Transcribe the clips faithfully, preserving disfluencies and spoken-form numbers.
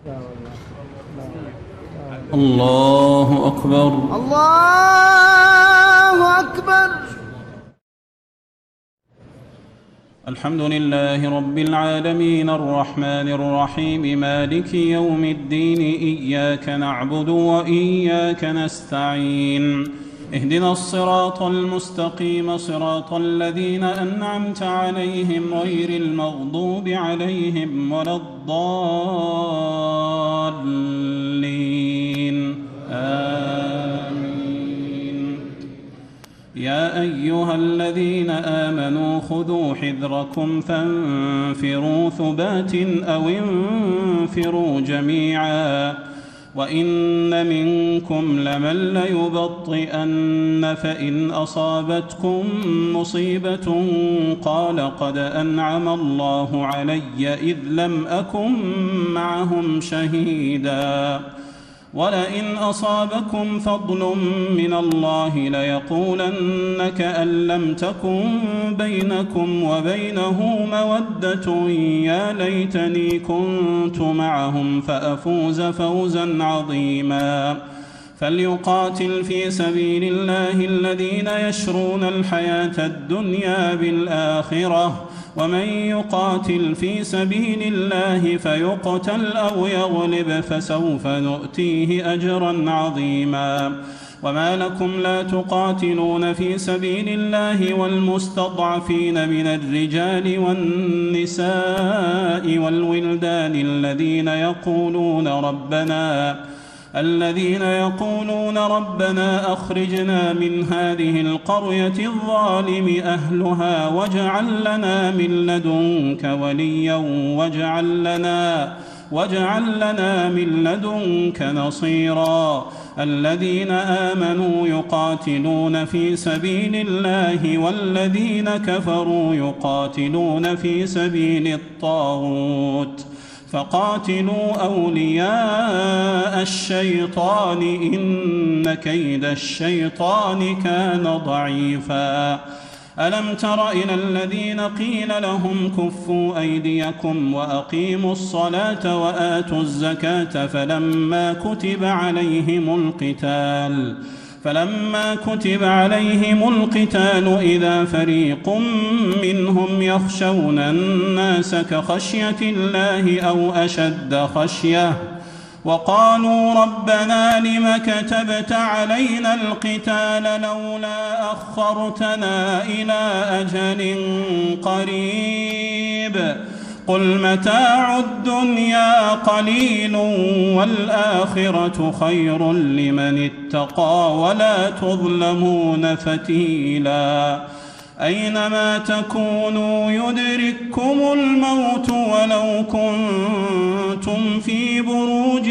الله أكبر. الله أكبر. الحمد لله رب العالمين الرحمن الرحيم مالك يوم الدين إياك نعبد وإياك نستعين اهدنا الصراط المستقيم صراط الذين أنعمت عليهم غير المغضوب عليهم ولا الضالين آمين. يا أيها الذين آمنوا خذوا حذركم فانفروا ثبات أو انفروا جميعا وإن منكم لمن ليبطئن فإن أصابتكم مصيبة قال قد أنعم الله علي إذ لم أكن معهم شهيدا ولئن أصابكم فضل من الله ليقولن كأن لم تكن بينكم وبينه مودة يا ليتني كنت معهم فأفوز فوزا عظيما. فليقاتل في سبيل الله الذين يشرون الحياة الدنيا بالآخرة ومن يقاتل في سبيل الله فيقتل أو يغلب فسوف نؤتيه أجرا عظيما. وما لكم لا تقاتلون في سبيل الله والمستضعفين من الرجال والنساء والولدان الذين يقولون ربنا الذين يقولون ربنا أخرجنا من هذه القرية الظالم أهلها واجعل لنا من لدنك وليا واجعل لنا واجعل لنا من لدنك نصيرا. الذين آمنوا يقاتلون في سبيل الله والذين كفروا يقاتلون في سبيل الطاغوت فقاتلوا أولياء الشيطان إن كيد الشيطان كان ضعيفا. ألم تر إلى الذين قيل لهم كفوا أيديكم وأقيموا الصلاة وآتوا الزكاة فلما كتب عليهم القتال فلما كتب عليهم القتال إذا فريق منهم يخشون الناس كخشية الله أو أشد خشية وقالوا ربنا لم كتبت علينا القتال لولا أخرتنا إلى أجل قريب قل متاع الدنيا قليل والآخرة خير لمن اتقى ولا تظلمون فتيلا. أينما تكونوا يدرككم الموت ولو كنتم في بروج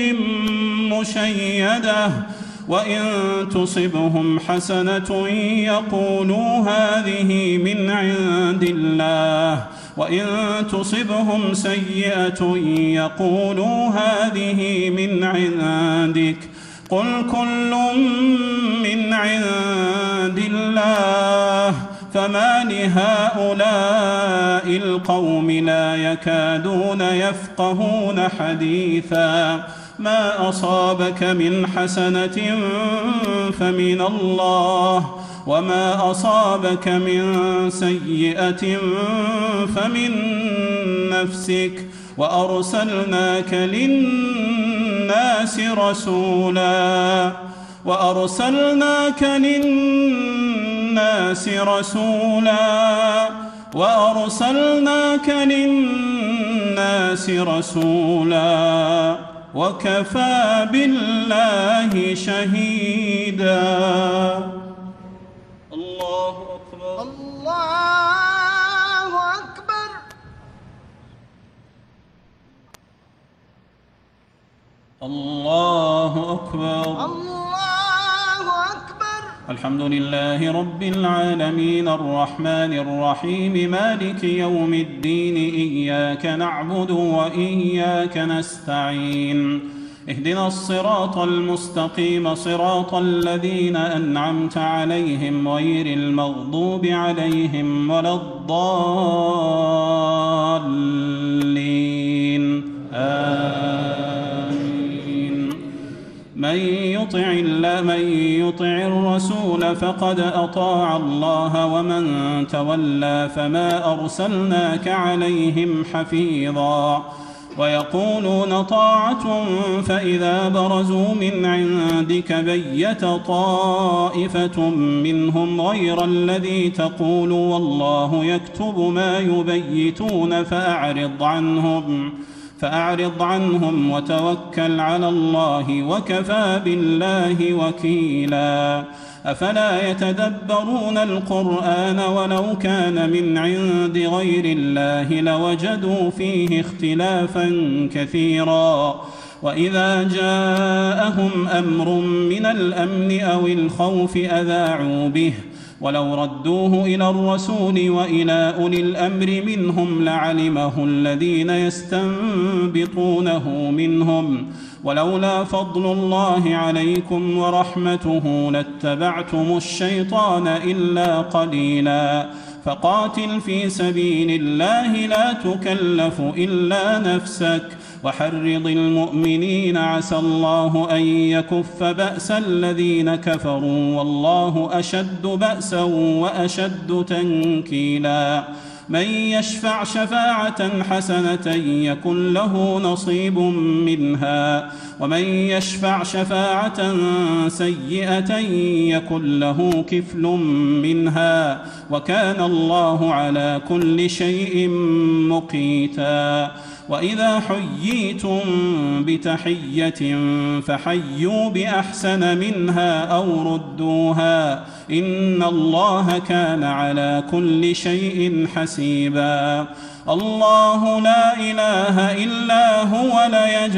مشيدة وإن تصبهم حسنة يقولوا هذه من عند الله وإن تصبهم سيئة يقولوا هذه من عندك قل كل من عند الله فما لهؤلاء القوم لا يكادون يفقهون حديثا. ما أصابك من حسنة فمن الله وما أصابك من سيئة فمن نفسك وأرسلناك للناس رسولا وأرسلناك للناس رسولا وأرسلناك للناس رسولا وكفى بالله شهيدا. الله أكبر. الله أكبر. الله أكبر. الله أكبر. الحمد لله رب العالمين الرحمن الرحيم مالك يوم الدين إياك نعبد وإياك نستعين اهدنا الصراط المستقيم صراط الذين أنعمت عليهم غير المغضوب عليهم ولا الضالين آمين. الرسول فقد أطاع الله ومن تولى فما أرسلناك عليهم حفيظا ويقولون طاعة فإذا برزوا من عندك بيت طائفة منهم غير الذي تقول والله يكتب ما يبيتون فأعرض عنهم فأعرض عنهم وتوكل على الله وكفى بالله وكيلا أفلا يتدبرون القرآن ولو كان من عند غير الله لوجدوا فيه اختلافا كثيرا وإذا جاءهم أمر من الأمن أو الخوف أذاعوا به ولو ردوه إلى الرسول وإلى أولي الأمر منهم لعلمه الذين يستنبطونه منهم ولولا فضل الله عليكم ورحمته لاتبعتم الشيطان إلا قليلا فقاتل في سبيل الله لا تكلف إلا نفسك وحرض المؤمنين عسى الله أن يكف بأس الذين كفروا والله أشد بأسا وأشد تنكيلا من يشفع شفاعة حسنة يكن له نصيب منها ومن يشفع شفاعة سيئة يكن له كفل منها وكان الله على كل شيء مقيتا وإذا حييتم بتحية فحيوا بأحسن منها أو ردوها إن الله كان على كل شيء حسيبا الله لا إله إلا هو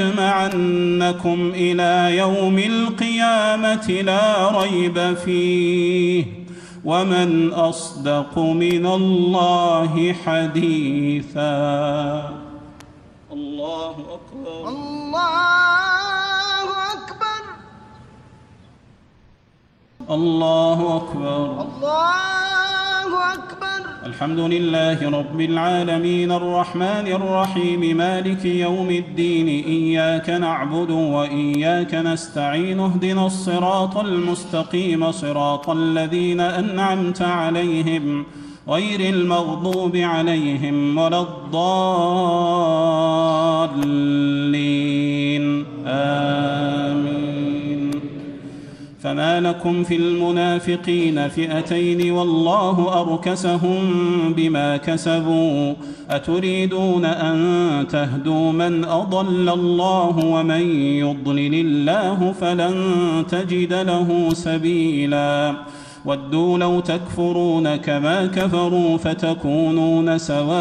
ليجمعنكم إلى يوم القيامة لا ريب فيه ومن أصدق من الله حديثا الله أكبر الله أكبر الله أكبر الله أكبر الحمد لله رب العالمين الرحمن الرحيم مالك يوم الدين إياك نعبد وإياك نستعين اهدنا الصراط المستقيم صراط الذين أنعمت عليهم غير المغضوب عليهم ولا الضالين آمين فما لكم في المنافقين فئتين والله أركسهم بما كسبوا أتريدون أن تهدوا من أضل الله ومن يضلل الله فلن تجد له سبيلا ودوا لو تكفرون كما كفروا فتكونون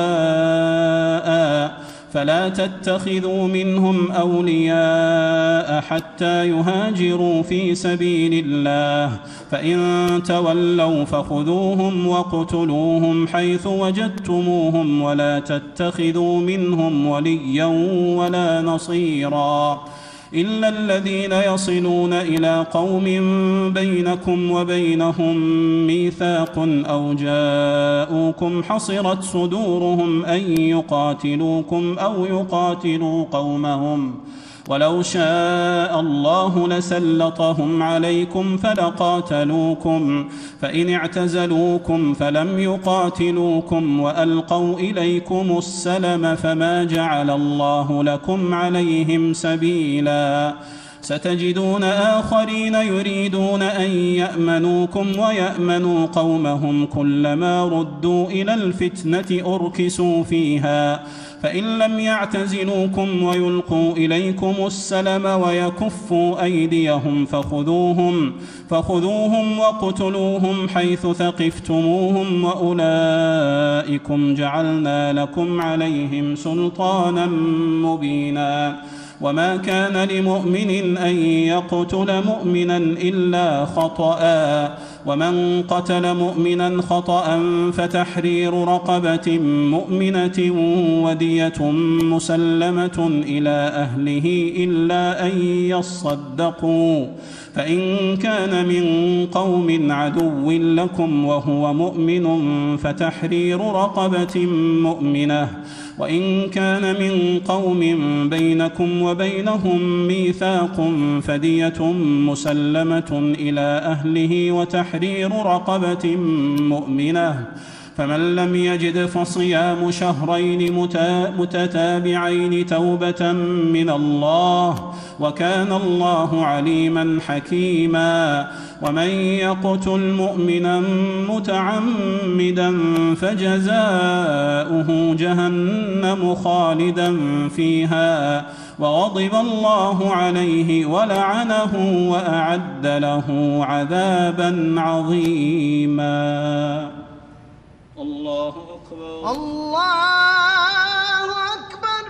سواء فلا تتخذوا منهم أولياء حتى يهاجروا في سبيل الله فإن تولوا فخذوهم واقتلوهم حيث وجدتموهم ولا تتخذوا منهم وليا ولا نصيرا إلا الذين يصلون إلى قوم بينكم وبينهم ميثاق أو جاءوكم حصرت صدورهم أن يقاتلوكم أو يقاتلوا قومهم ولو شاء الله لسلطهم عليكم فلقاتلوكم فإن اعتزلوكم فلم يقاتلوكم وألقوا إليكم السلم فما جعل الله لكم عليهم سبيلا ستجدون آخرين يريدون أن يأمنوكم ويأمنوا قومهم كلما ردوا إلى الفتنة أركسوا فيها فإن لم يعتزلوكم ويلقوا إليكم السلم ويكفوا أيديهم فخذوهم فخذوهم واقتلوهم حيث ثقفتموهم وأولئكم جعلنا لكم عليهم سلطانا مبينا وما كان لمؤمن أن يقتل مؤمنا إلا خطأ ومن قتل مؤمنا خطأ فتحرير رقبة مؤمنة ودية مسلمة إلى أهله إلا أن يصدقوا فإن كان من قوم عدو لكم وهو مؤمن فتحرير رقبة مؤمنة وإن كان من قوم بينكم وبينهم ميثاق فدية مسلمة إلى أهله وتحرير رقبة مؤمنة، فمن لم يجد فصيام شهرين متتابعين توبة من الله، وكان الله عليما حكيما. ومن يقتل مؤمنا متعمدا فجزاؤه جهنم خالدا فيها وغضب الله عليه ولعنه وأعد له عذابا عظيما. الله أكبر. الله أكبر.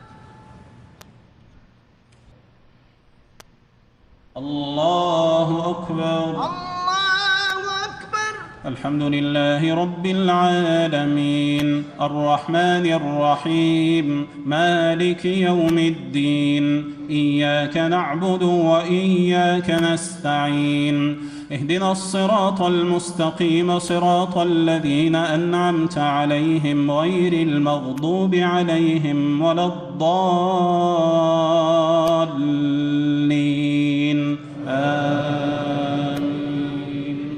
الله أكبر. الله أكبر. الحمد لله رب العالمين الرحمن الرحيم مالك يوم الدين، إياك نعبد وإياك نستعين، اهدنا الصراط المستقيم صراط الذين أنعمت عليهم غير المغضوب عليهم ولا الضالين آمين.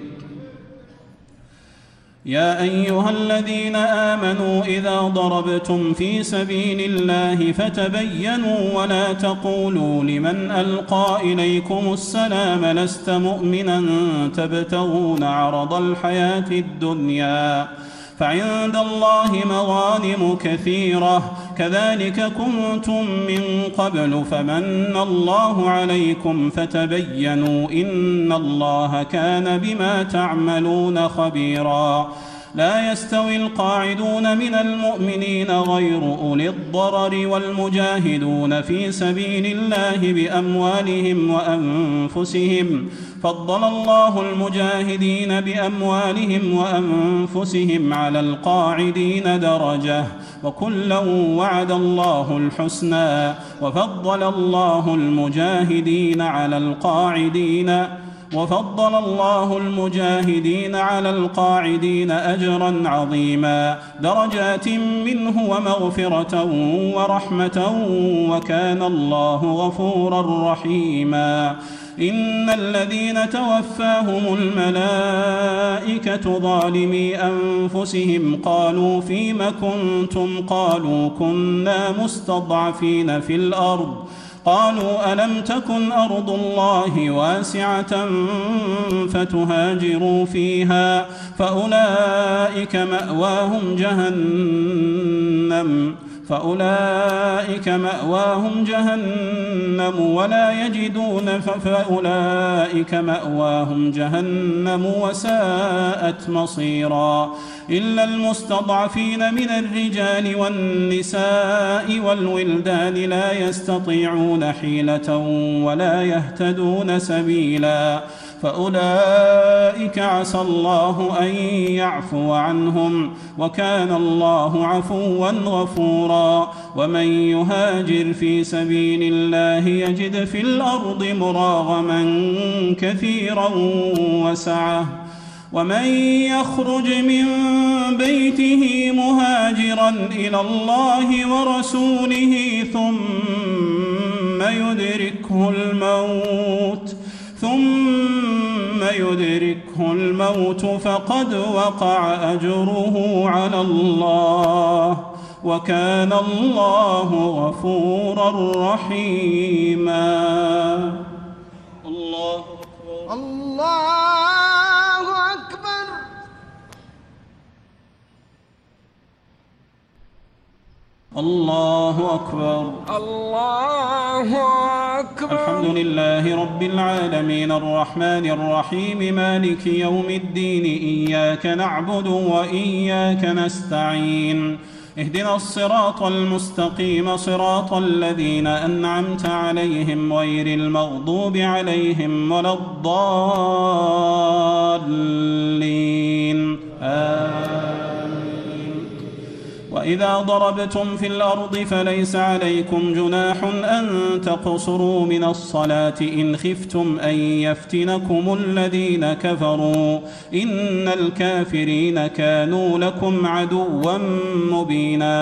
يا أيها الذين آمنوا إذا ضربتم في سبيل الله فتبينوا ولا تقولوا لمن ألقى إليكم السلام لست مؤمنا تبتغون عرض الحياة الدنيا، فعند الله مغانم كثيرة كذلك كنتم من قبل فمن الله عليكم فتبينوا إن الله كان بما تعملون خبيرا. لا يستوي القاعدون من المؤمنين غير أولي الضرر والمجاهدون في سبيل الله بأموالهم وأنفسهم، فضل الله المجاهدين بأموالهم وأنفسهم على القاعدين درجة، وكلا وعد الله الحسنى، وفضل الله المجاهدين على القاعدين وفضل الله المجاهدين على القاعدين أجرا عظيما، درجات منه ومغفرة ورحمة، وكان الله غفورا رحيما. إن الذين توفاهم الملائكة ظالمي أنفسهم قالوا فيم كنتم؟ قالوا كنا مستضعفين في الأرض، قالوا ألم تكن أرض الله واسعة فتهاجروا فيها فأولئك مأواهم جهنم فأولئك مأواهم جهنم ولا يجدون فأولئك مأواهم جهنم وساءت مصيرا. إلا المستضعفين من الرجال والنساء والولدان لا يستطيعون حيلة ولا يهتدون سبيلا، فأولئك عسى الله أن يعفو عنهم، وكان الله عفوا غفورا. ومن يهاجر في سبيل الله يجد في الأرض مراغما كثيرا وسعة، ومن يخرج من بيته مهاجرا إلى الله ورسوله ثم يدركه الموت ثم يدركه الموت فقد وقع أجره على الله، وكان الله غفورا رحيما. الله أكبر. الله أكبر. الله أكبر. الله أكبر. الحمد لله رب العالمين الرحمن الرحيم مالك يوم الدين، إياك نعبد وإياك نستعين، اهدنا الصراط المستقيم صراط الذين أنعمت عليهم غير المغضوب عليهم ولا الضالين آمين. وإذا ضربتم في الأرض فليس عليكم جناح أن تقصروا من الصلاة إن خفتم أن يفتنكم الذين كفروا، إن الكافرين كانوا لكم عدوا مبينا.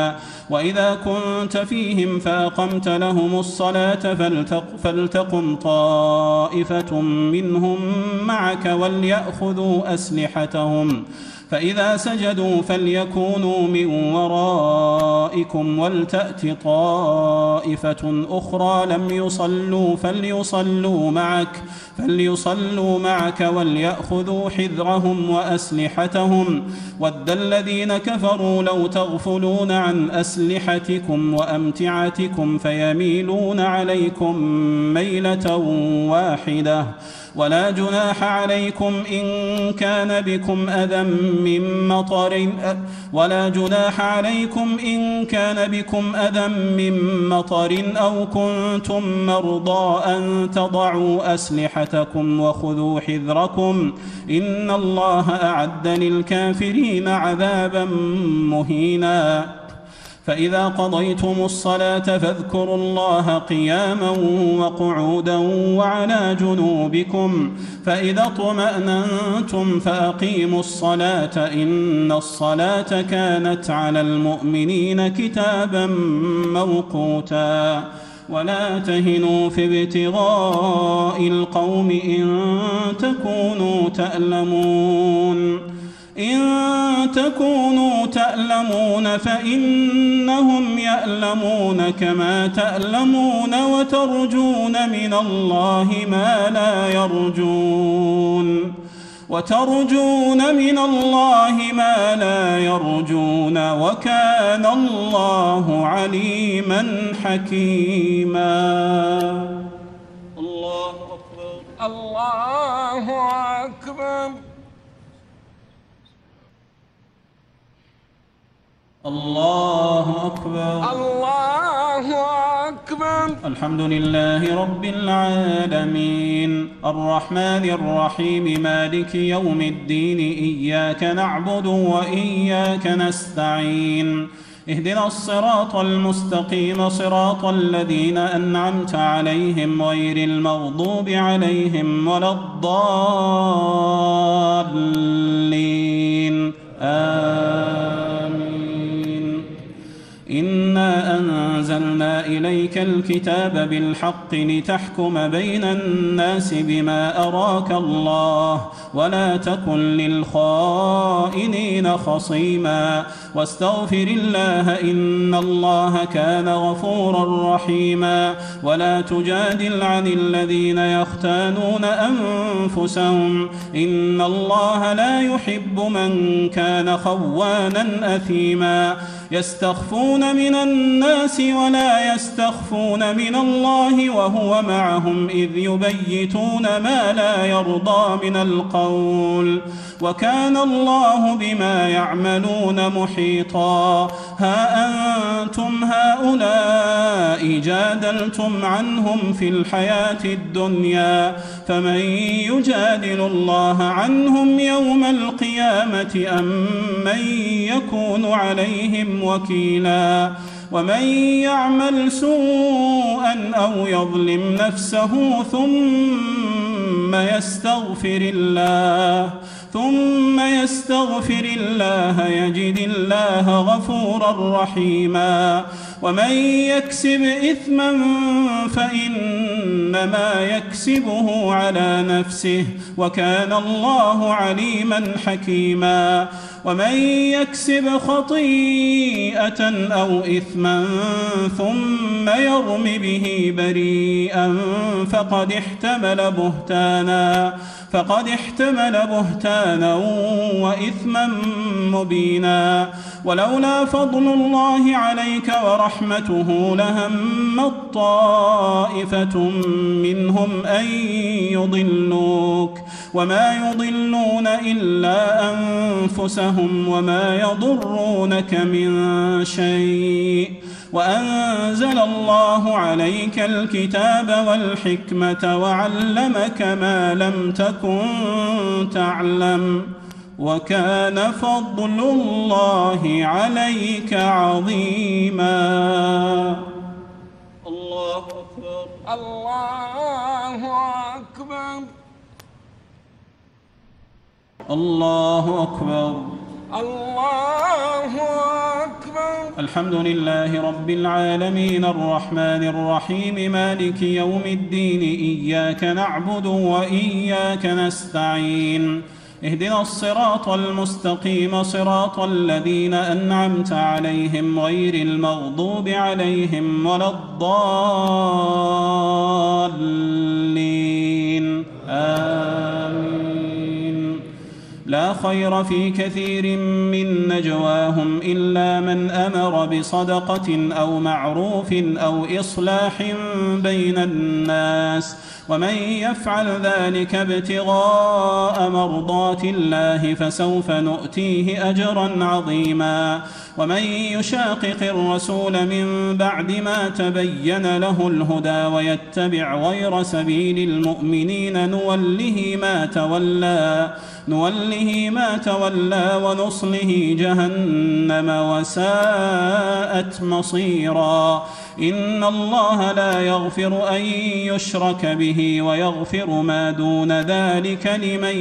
وإذا كنت فيهم فأقمت لهم الصلاة فلتق فلتقم طائفة منهم معك وليأخذوا أسلحتهم فإذا سجدوا فليكونوا من ورائكم ولتأت طائفة أخرى لم يصلوا فليصلوا معك فليصلوا معك وليأخذوا حذرهم وأسلحتهم ود الذين كفروا لو تغفلون عن أسلحتكم وأمتعتكم فيميلون عليكم ميلة واحدة ولا جناح عليكم إن كان بكم أذى من مطر ولا جناح عليكم إن كان بكم أذى من مطر أو كنتم مرضى أن تضعوا أسلحتكم وخذوا حذركم إن الله أعد للكافرين عذابا مهينا فإذا قضيتم الصلاة فاذكروا الله قياما وقعودا وعلى جنوبكم فإذا اطمأننتم فأقيموا الصلاة إن الصلاة كانت على المؤمنين كتابا موقوتا ولا تهنوا في ابتغاء القوم إن تكونوا تألمون إن تكونوا تألمون فإنهم يألمون كما تألمون وترجون من الله ما لا يرجون وترجون من الله ما لا يرجون وكان الله عليما حكيما. الله أكبر الله أكبر الله أكبر الله أكبر. الحمد لله رب العالمين الرحمن الرحيم مالك يوم الدين إياك نعبد وإياك نستعين اهدنا الصراط المستقيم صراط الذين أنعمت عليهم غير المغضوب عليهم ولا الضالين آمين. إنا أنزلنا إليك الكتاب بالحق لتحكم بين الناس بما أراك الله ولا تكن للخائنين خصيما واستغفر الله إن الله كان غفورا رحيما ولا تجادل عن الذين يختانون أنفسهم إن الله لا يحب من كان خوانا أثيما يستخفون من الناس ولا يستخفون من الله وهو معهم إذ يبيتون ما لا يرضى من القول وكان الله بما يعملون محيطا. ها أنتم هؤلاء جادلتم عنهم في الحياة الدنيا فمن يجادل الله عنهم يوم القيامة أم من يكون عليهم وكيلا ومن يعمل سوءا أو يظلم نفسه ثم يستغفر الله ثم يستغفر الله يجد الله غفورا رحيما ومن يكسب إثما فإنما يكسبه على نفسه وكان الله عليما حكيما ومن يكسب خطيئة أو إثما ثم يرم به بريئا فقد احتمل بهتانا فقد احتمل بهتانا وإثما مبينا ولولا فضل الله عليك ورحمته لهمت طائفة منهم أن يضلوك وما يضلون إلا أنفسهم وما يضرونك من شيء وأنزل الله عليك الكتاب والحكمة وعلمك ما لم تكن تعلم وكان فضل الله عليك عظيما. الله أكبر الله أكبر الله أكبر الله أكبر الحمد لله رب العالمين الرحمن الرحيم مالك يوم الدين إياك نعبد وإياك نستعين اهدنا الصراط المستقيم صراط الذين أنعمت عليهم غير المغضوب عليهم ولا الضالين آمين. لا خير في كثير من نجواهم إلا من أمر بصدقة أو معروف أو إصلاح بين الناس ومن يفعل ذلك ابتغاء مرضات الله فسوف نؤتيه أجرا عظيما. ومن يشاقق الرسول من بعد ما تبين له الهدى ويتبع غير سبيل المؤمنين نوله ما تولى نوله ما تولى ونصله جهنم وساءت مصيرا. إن الله لا يغفر أن يشرك به ويغفر ما دون ذلك لمن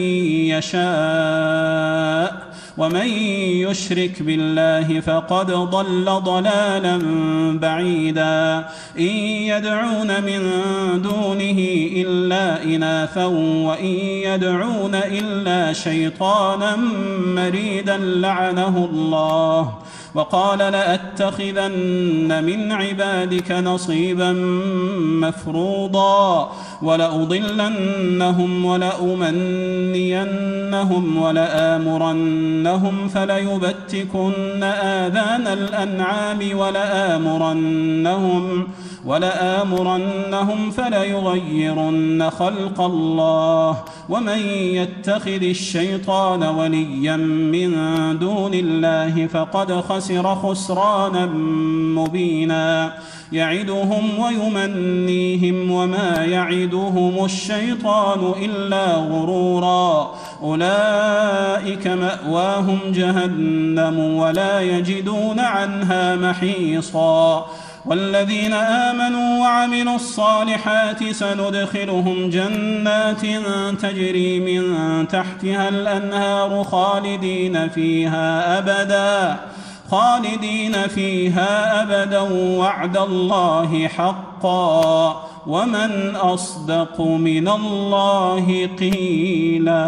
يشاء ومن يشرك بالله فقد ضل ضلالا بعيدا. إن يدعون من دونه إلا إناثا وإن يدعون إلا شيطانا مريدا لعنه الله وقال لأتخذن من عبادك نصيبا مفروضا ولأضلنهم ولأمنينهم ولآمرنهم فليبتكن آذان الأنعام ولآمرنهم ولآمرنهم فليغيرن خلق الله ومن يتخذ الشيطان وليا من دون الله فقد خسر خسرانا مبينا. يعدهم ويمنيهم وما يعدهم الشيطان إلا غرورا. أولئك مأواهم جهنم ولا يجدون عنها محيصا. والذين آمنوا وعملوا الصالحات سندخلهم جنات تجري من تحتها الأنهار خالدين فيها أبدا خالدين فيها أبدا وعد الله حقا ومن أصدق من الله قيلا.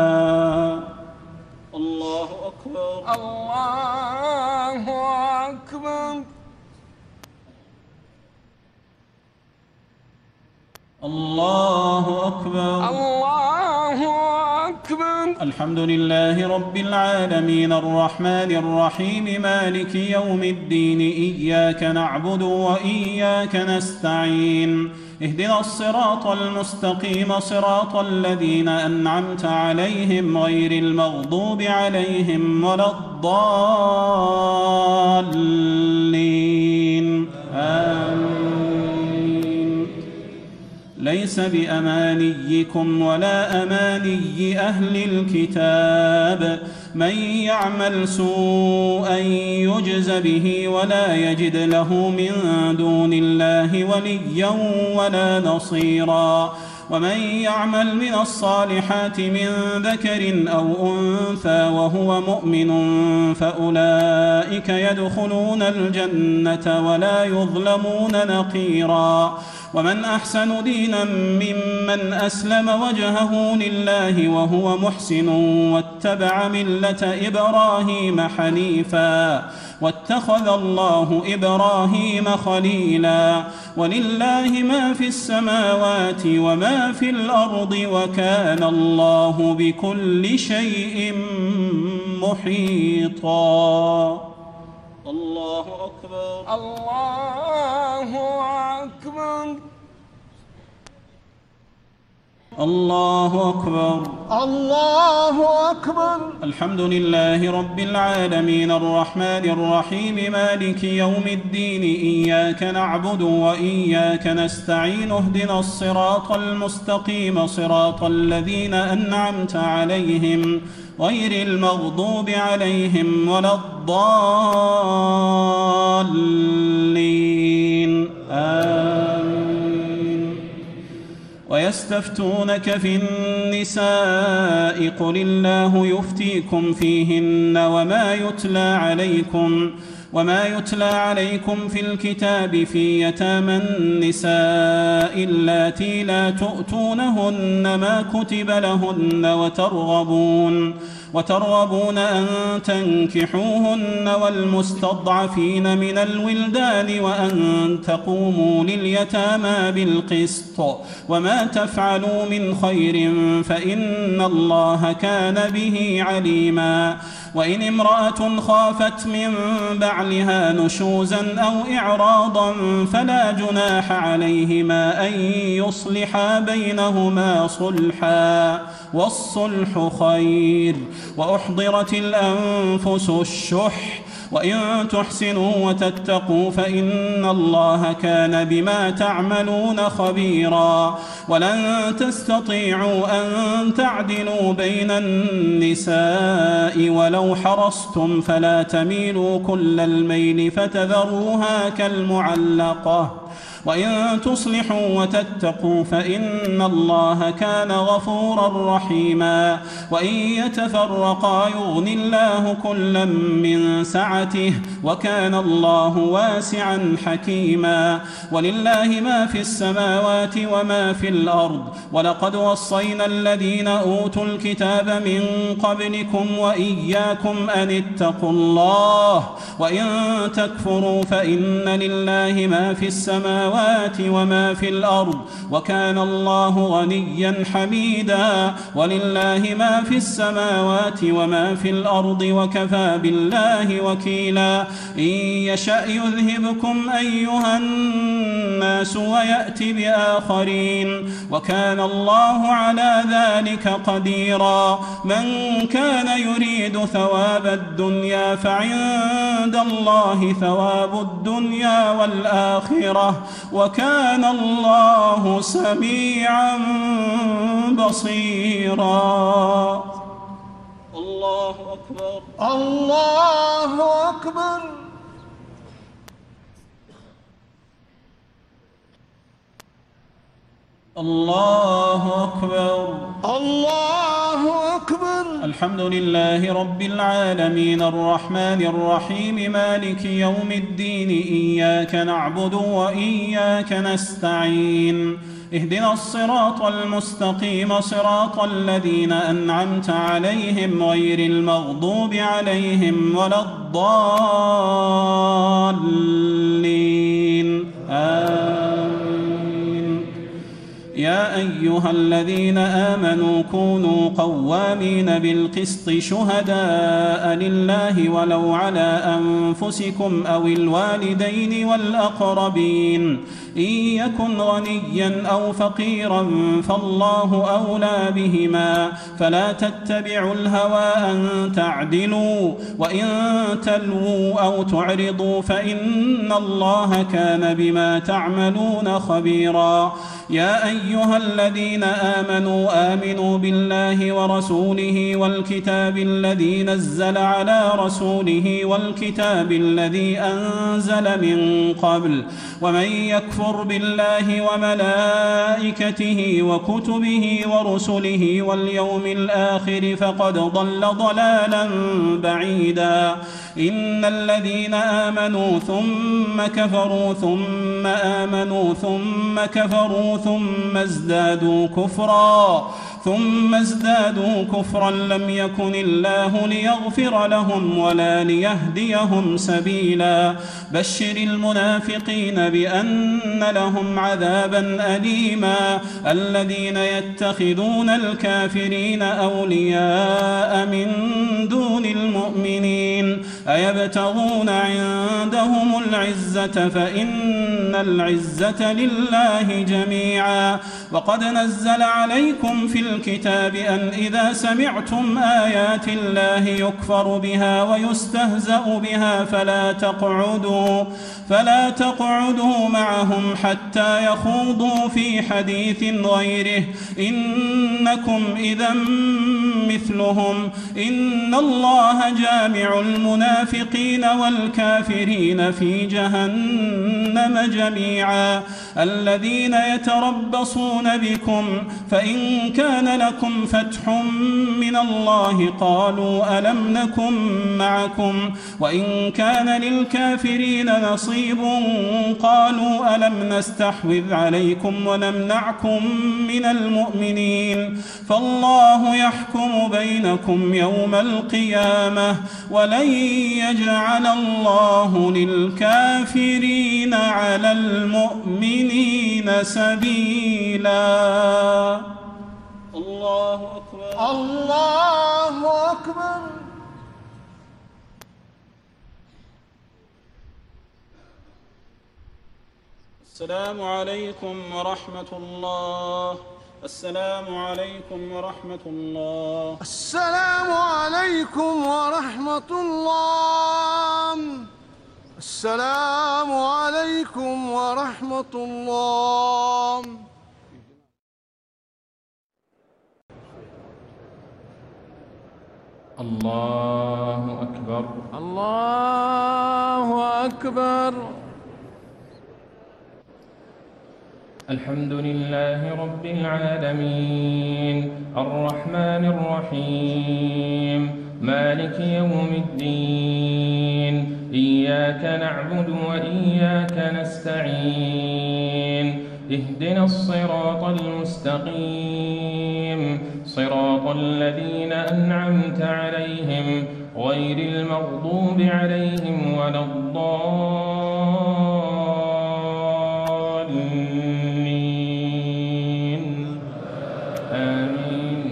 الله أكبر. الله أكبر. الله أكبر. الله أكبر. الحمد لله رب العالمين الرحمن الرحيم مالك يوم الدين إياك نعبد وإياك نستعين اهدنا الصراط المستقيم صراط الذين أنعمت عليهم غير المغضوب عليهم ولا الضالين آمين. ليس بأمانيكم ولا أماني أهل الكتاب من يعمل سوءا يجز به ولا يجد له من دون الله وليا ولا نصيرا. ومن يعمل من الصالحات من ذكر أو أنثى وهو مؤمن فأولئك يدخلون الجنة ولا يظلمون نقيرا. ومن أحسن دينا ممن أسلم وجهه لله وهو محسن واتبع ملة إبراهيم حنيفا واتخذ الله إبراهيم خليلا. ولله ما في السماوات وما في الأرض وكان الله بكل شيء محيطا. الله أكبر. الله أكبر. الله أكبر. الله أكبر. الحمد لله رب العالمين الرحمن الرحيم مالك يوم الدين إياك نعبد وإياك نستعين اهدنا الصراط المستقيم صراط الذين أنعمت عليهم غير المغضوب عليهم ولا الضالين آمين. ويستفتونك في النساء قل الله يفتيكم فيهن وما يتلى عليكم وما يتلى عليكم في الكتاب في يتامى النساء اللاتي لا تؤتونهن ما كتب لهن وترغبون وترغبون أن تنكحوهن والمستضعفين من الولدان وأن تقوموا لليتامى بالقسط وما تفعلوا من خير فإن الله كان به عليما. وإن امرأة خافت من بعلها نشوزا أو إعراضا فلا جناح عليهما أن يصلحا بينهما صلحا والصلح خير. وأحضرت الأنفس الشح وإن تحسنوا وتتقوا فإن الله كان بما تعملون خبيرا. ولن تستطيعوا أن تعدلوا بين النساء ولو حرصتم فلا تميلوا كل الميل فتذروها كالمعلقة وإن تصلحوا وتتقوا فإن الله كان غفورا رحيما. وإن يتفرقا يغني الله كلا من سعته وكان الله واسعا حكيما. ولله ما في السماوات وما في الأرض ولقد وصينا الذين أوتوا الكتاب من قبلكم وإياكم أن اتقوا الله وإن تكفروا فإن لله ما في السماوات وما في الأرض وكان الله غنيا حميدا. ولله ما في السماوات وما في الأرض وكفى بالله وكيلا. إن يشأ يذهبكم أيها الناس ويأتي بآخرين وكان الله على ذلك قديرا. من كان يريد ثواب الدنيا فعند الله ثواب الدنيا والآخرة وكان الله سميعا بصيرا. الله أكبر الله أكبر. الله أكبر الله أكبر. الحمد لله رب العالمين الرحمن الرحيم مالك يوم الدين إياك نعبد وإياك نستعين اهدنا الصراط المستقيم صراط الذين أنعمت عليهم غير المغضوب عليهم ولا الضالين آمين. يا أيها الذين آمنوا كونوا قوامين بالقسط شهداء لله ولو على أنفسكم أو الوالدين والأقربين إن يكن غنيا أو فقيرا فالله أولى بهما فلا تتبعوا الهوى أن تعدلوا وإن تلووا أو تعرضوا فإن الله كان بما تعملون خبيرا. يا أيها الذين آمنوا آمنوا بالله ورسوله والكتاب الذي نزل على رسوله والكتاب الذي أنزل من قبل ومن يكفر بالله وملائكته وكتبه ورسله واليوم الآخر فقد ضل ضلالا بعيدا. إن الذين آمنوا ثم كفروا ثم آمنوا ثم كفروا ثم ازدادوا كفرا ثم ازدادوا كفرا لم يكن الله ليغفر لهم ولا ليهديهم سبيلا. بشر المنافقين بأن لهم عذابا أليما. الذين يتخذون الكافرين أولياء من دون المؤمنين أيبتغون عندهم العزة فإن العزة لله جميعا. وقد نزل عليكم في الكتاب أن إذا سمعتم آيات الله يكفر بها ويستهزأ بها فلا تقعدوا فلا تقعدوا معهم حتى يخوضوا في حديث غيره إنكم إذا مثلهم إن الله جامع المنافقين المنافقين والكافرين في جهنم جميعا الذين يتربصون بكم فإن كان لكم فتح من الله قالوا ألم نكن معكم وإن كان للكافرين نصيب قالوا ألم نستحوذ عليكم ونمنعكم من المؤمنين فالله يحكم بينكم يوم القيامة ولن يجعل الله للكافرين على المؤمنين سبيلا. الله أكبر. الله أكبر. السلام عليكم ورحمة الله. السلام عليكم ورحمة الله. السلام عليكم ورحمة الله. السلام عليكم ورحمة الله. الله أكبر. الله أكبر. الحمد لله رب العالمين الرحمن الرحيم مالك يوم الدين إياك نعبد وإياك نستعين اهدنا الصراط المستقيم صراط الذين أنعمت عليهم غير المغضوب عليهم ولا الضالين آمين.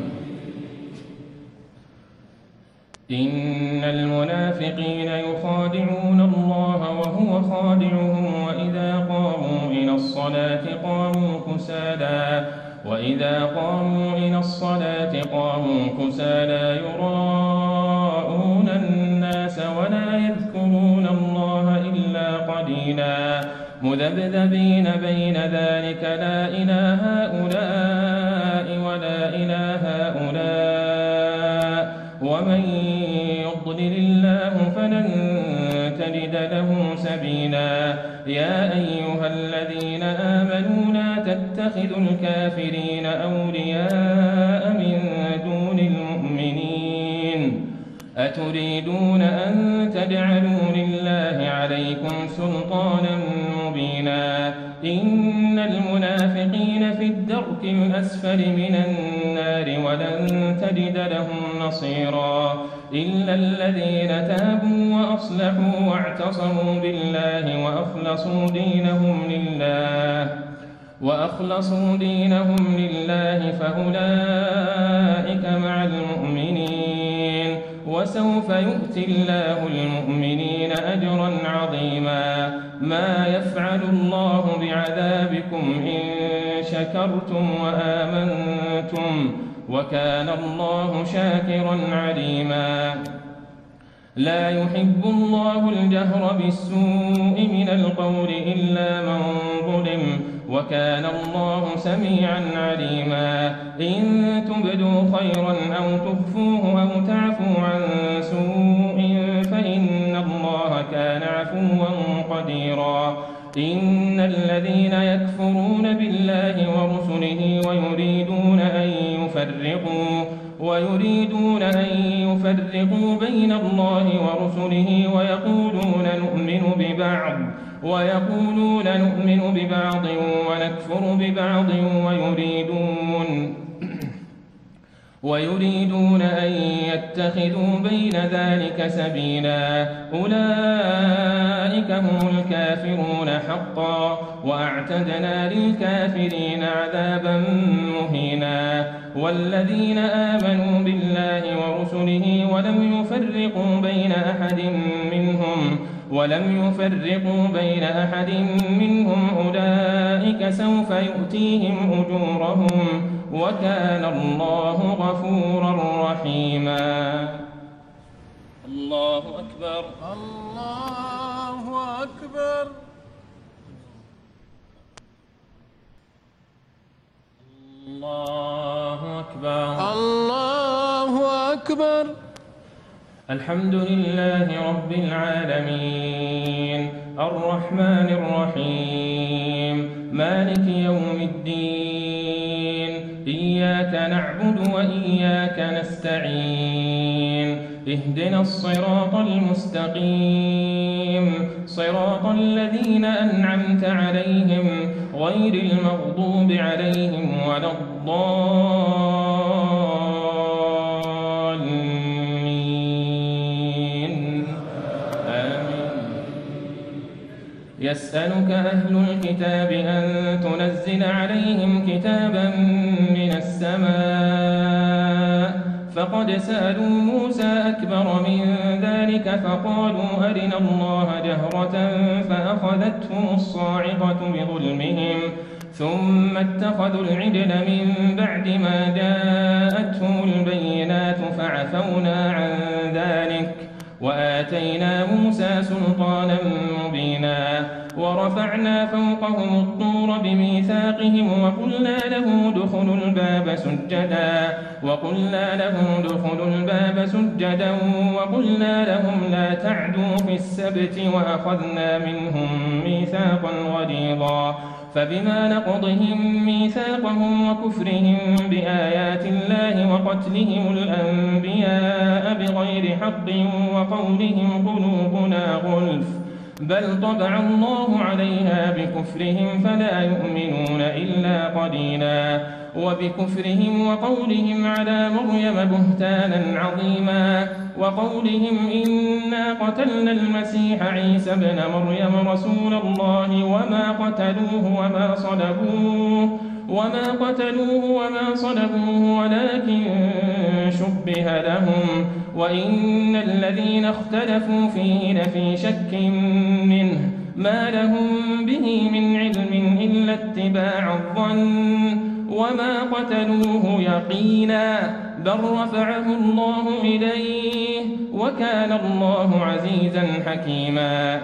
إن المنافقين يخادعون الله وهو خادعهم وإذا قاموا إلى الصلاة قاموا كسالى وإذا قاموا إلى الصلاة قاموا كسالى يراءون الناس ولا يذكرون الله إلا قليلا مذبذبين بين ذلك لا إله هؤلاء ولا إله هؤلاء ومن يضلل الله فلن تجد له سبيلا. يا أيها الذين آمنوا لا تتخذوا الكافرين أولياء من دون المؤمنين أتريدون أن تجعلوا لله عليكم سلطانا مبينا. إن المنافقين في الدرك الأسفل من النار ولن تجد لهم نصيرا إلا الذين تابوا وأصلحوا واعتصموا بالله وأخلصوا دينهم لله وأخلصوا دينهم لله فأولئك مع المؤمنين وسوف يؤتي الله المؤمنين أجرا عظيما. ما يفعل الله بعذابكم إن شكرتم وآمنتم وكان الله شاكرا عليما. لا يحب الله الجهر بالسوء من القول إلا من ظلم وكان الله سميعا عليما. إن تبدوا خيرا أو تخفوه أو تعفوا عن سوء فإن الله كان عفوا قديرا. إن الذين يكفرون بالله ورسله ويريدون أن يفرقوا ويريدون أن يفرقوا بين الله ورسله ويقولون نؤمن ببعض ويقولون نؤمن ببعض ونكفر ببعض ويريدون ويريدون أن يتخذوا بين ذلك سبيلا. أولئك هم الكافرون حقا وأعتدنا للكافرين عذابا مهينا. والذين آمنوا بالله ورسله ولم يفرقوا بين أحد منهم ولم يفرقوا بين أحد منهم أولئك سوف يؤتيهم أجورهم وكان الله غفورا رحيما. الله أكبر. الله أكبر. الله أكبر. الله أكبر. الحمد لله رب العالمين الرحمن الرحيم مالك يوم الدين إياك نعبد وإياك نستعين اهدنا الصراط المستقيم صراط الذين أنعمت عليهم غير المغضوب عليهم ولا الضالين آمين. يسألك أهل الكتاب أن تنزل عليهم كتابا من السماء فقد سألوا موسى أكبر من ذلك فقالوا أرنا الله جهرة فأخذتهم الصاعقة بظلمهم ثم اتخذوا العجل من بعد ما جاءتهم البينات فعفونا عن ذلك وآتينا موسى سلطانا مبينا ورفعنا فوقهم الطور بميثاقهم وقلنا له ادخلوا الباب سجدا وقلنا له ادخلوا الباب سجدا وقلنا لهم لا تعدوا في السبت وأخذنا منهم ميثاقا غليظا فبما نقضهم ميثاقهم وكفرهم بآيات الله وقتلهم الأنبياء بغير حق وقولهم قلوبنا غلف بل طبع الله عليها بكفرهم فلا يؤمنون إلا قليلا وبكفرهم وقولهم على مريم بهتانا عظيما وقولهم إنا قتلنا المسيح عيسى ابن مريم رسول الله وما قتلوه وما صلبوه وما قتلوه وما صلبوه ولكن شبه لهم وإن الذين اختلفوا فيه لفي شك منه ما لهم به من علم إلا اتباع الظن وما قتلوه يقينا بل رفعه الله إليه وكان الله عزيزا حكيما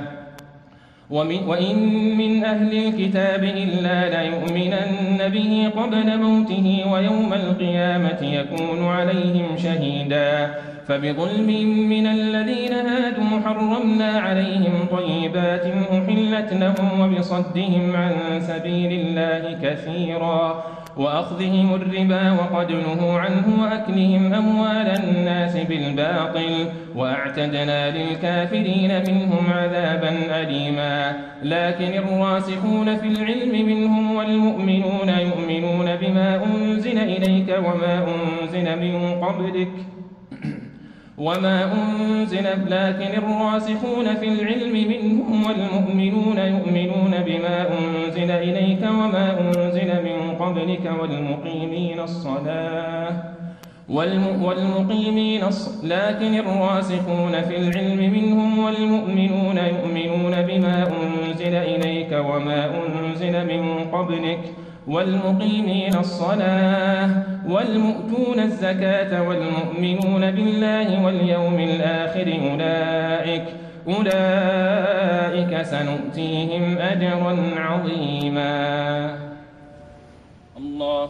وإن من أهل الكتاب إلا ليؤمنن به قبل موته ويوم القيامة يكون عليهم شهيدا فبظلم من الذين هادوا حرمنا عليهم طيبات أحلت لهم وبصدهم عن سبيل الله كثيرا وأخذهم الربا وقد نهوا عنه وأكلهم أموال الناس بالباطل وأعتدنا للكافرين منهم عذابا أليما لكن الراسخون في العلم منهم والمؤمنون يؤمنون بما أنزل إليك وما أنزل من قبلك وما أنزل لكن الراسخون في العلم منهم والمؤمنون يؤمنون بما أنزل إليك وما أنزل من قبلك والمقيمين الصلاة والمقيمين لكن الراسخون في العلم منهم والمؤمنون يؤمنون بما أنزل إليك وما أنزل من قبلك والمقيمين الصلاة والمؤتون الزكاة والمؤمنون بالله واليوم الآخر أولئك أولئك سنؤتيهم أجرا عظيما. الله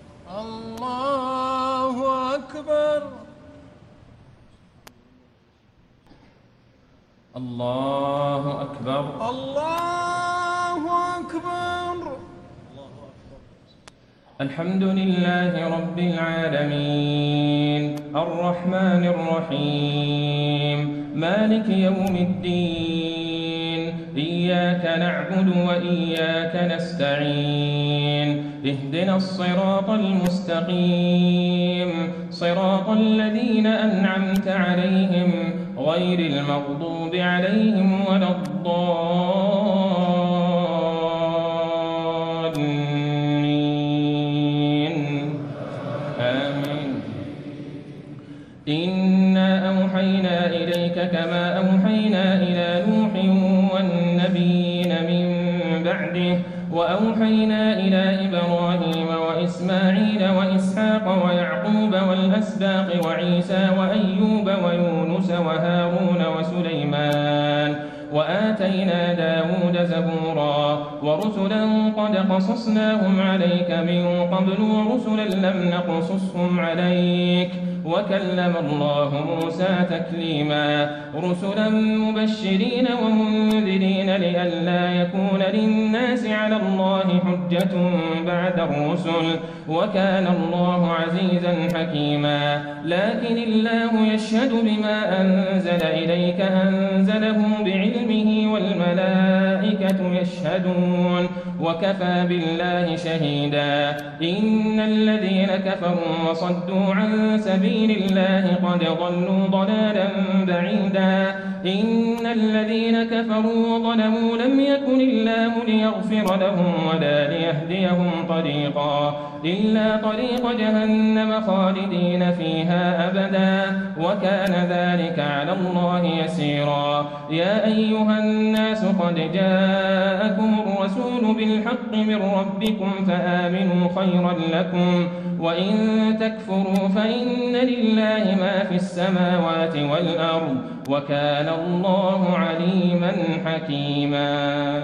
الله أكبر الله أكبر الله أكبر. الحمد لله رب العالمين الرحمن الرحيم مالك يوم الدين إياك نعبد وإياك نستعين اهدنا الصراط المستقيم صراط الذين أنعمت عليهم غير المغضوب عليهم ولا الضالين آمين. إنا أوحينا إليك كما أوحينا إلى نوح والنبيين من بعده وأوحينا إلى إبراهيم وإسماعيل وإسحاق ويعقوب والأسباط وعيسى وأيوب ويونس وهارون وسليمان وآتينا داود زبورا ورسلا قد قصصناهم عليك من قبل ورسلا لم نقصصهم عليك وكلم الله موسى تكليما رسلا مبشرين ومنذرين لئلا يكون للناس على الله حجة بعد الرسل وكان الله عزيزا حكيما لكن الله يشهد بما أنزل إليك أنزله بعلمه والملائكة يشهدون وكفى بالله شهيدا إن الذين كفروا وصدوا عن سبيل الله قد ضلوا ضلالا بعيدا إن الذين كفروا وظلموا لم يكن الله ليغفر لهم ولا ليهديهم طريقا إلا طريق جهنم خالدين فيها أبدا وكان ذلك على الله يسيرا يا أيها الناس قد جاءكم الرسول بالحق من ربكم فآمنوا خيرا لكم وإن تكفروا فإن لله ما في السماوات والأرض وكان الله عليما حكيما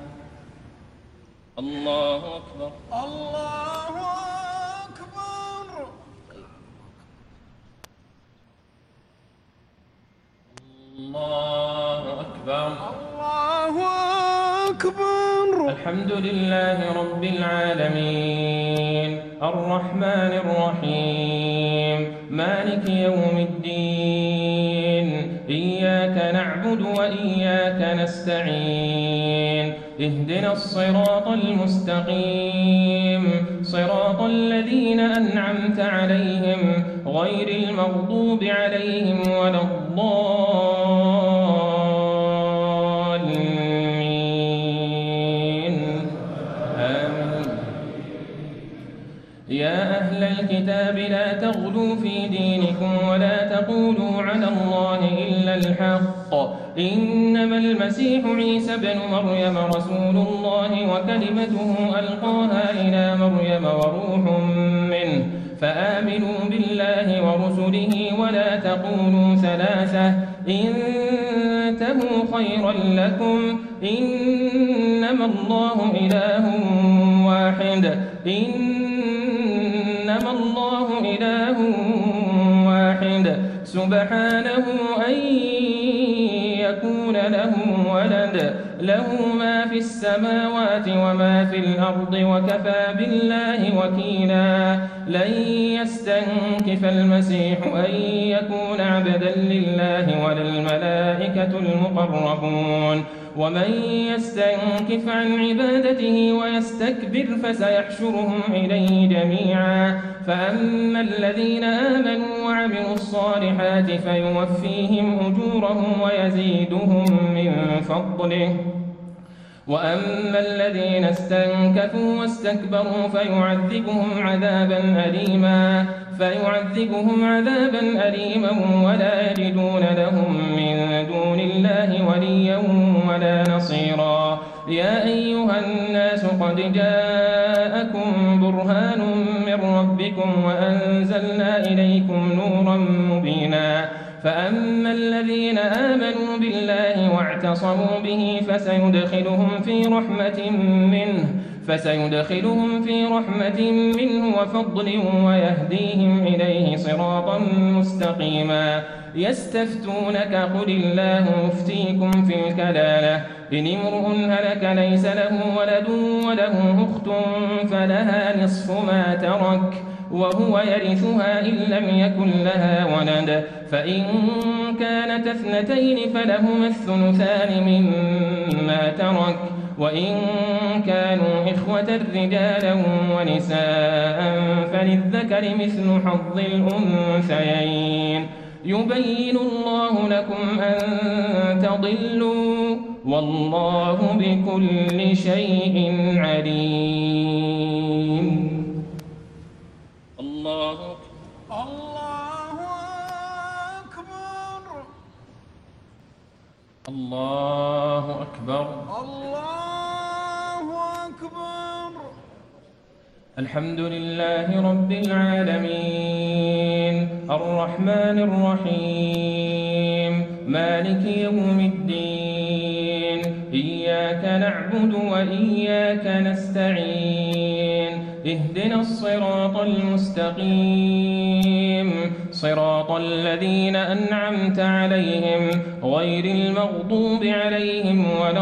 الله أكبر الله أكبر الله أكبر الله أكبر الحمد لله رب العالمين الرحمن الرحيم مالك يوم الدين إياك نعبد وإياك نستعين اهدنا الصراط المستقيم صراط الذين أنعمت عليهم غير المغضوب عليهم ولا الضالين آمين يا أهل الكتاب لا تغلوا في دينكم ولا تقولوا على الله إلا الحق إنما المسيح عيسى بن مريم رسول الله وكلمته ألقاها إلى مريم وروح منه فآمنوا بالله ورسله ولا تقولوا ثلاثة انتهوا خيرا لكم إنما الله إله واحد إنما الله إله واحد سبحانه أن يكون له ولد له ما في السماوات وما في الأرض وكفى بالله وكيلا لن يستنكف المسيح أن يكون عبدا لله ولا الملائكة المقربون ومن يستنكف عن عبادته ويستكبر فسيحشرهم إليه جميعا فأما الذين آمنوا وعملوا الصالحات فيوفيهم أجورهم ويزيدهم من فضله وأما الذين استنكفوا واستكبروا فيعذبهم عذابا أليما فيعذبهم عذابا أليما ولا يجدون لهم من دون الله وليا ولا نصيرا يا أيها الناس قد جاءكم برهان من ربكم وأنزلنا إليكم نورا مبينا فأما الذين آمنوا بالله واعتصموا به فسيدخلهم في رحمة منه فسيدخلهم في رحمة منه وفضل ويهديهم إليه صراطا مستقيما يستفتونك قل الله يفتيكم في الكلالة إن امرؤ هلك ليس له ولد وله أخت فلها نصف ما ترك وهو يرثها إن لم يكن لها ولد فإن كانت اثنتين فلهما الثلثان مما ترك وإن كانوا إخوة رجالا ونساء فللذكر مثل حظ الأنثيين يبين الله لكم أن تضلوا والله بكل شيء عليم الله الله أكبر الله أكبر الله أكبر الحمد لله رب العالمين الرحمن الرحيم مالك يوم الدين إياك نعبد وإياك نستعين اهدنا الصراط المستقيم صراط الذين أنعمت عليهم غير المغضوب عليهم ولا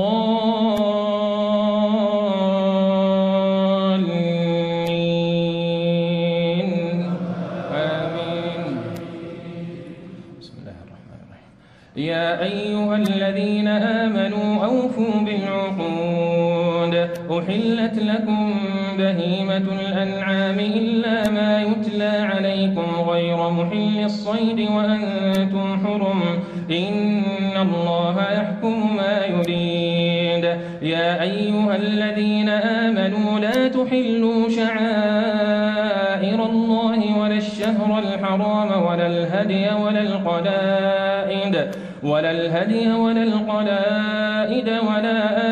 الضالين آمين. بسم الله الرحمن الرحيم. يا أيها الذين آمنوا أوفوا بالعقود أحلت لكم بهيمة الأنعام إلا ما يتلى عليكم غير محل الصيد وأنتم حرم إن الله يحكم ما يريد. يا أيها الذين آمنوا لا تحلوا شعائر الله ولا الشهر الحرام ولا الهدي ولا القلائد ولا الهدي ولا القلائد ولا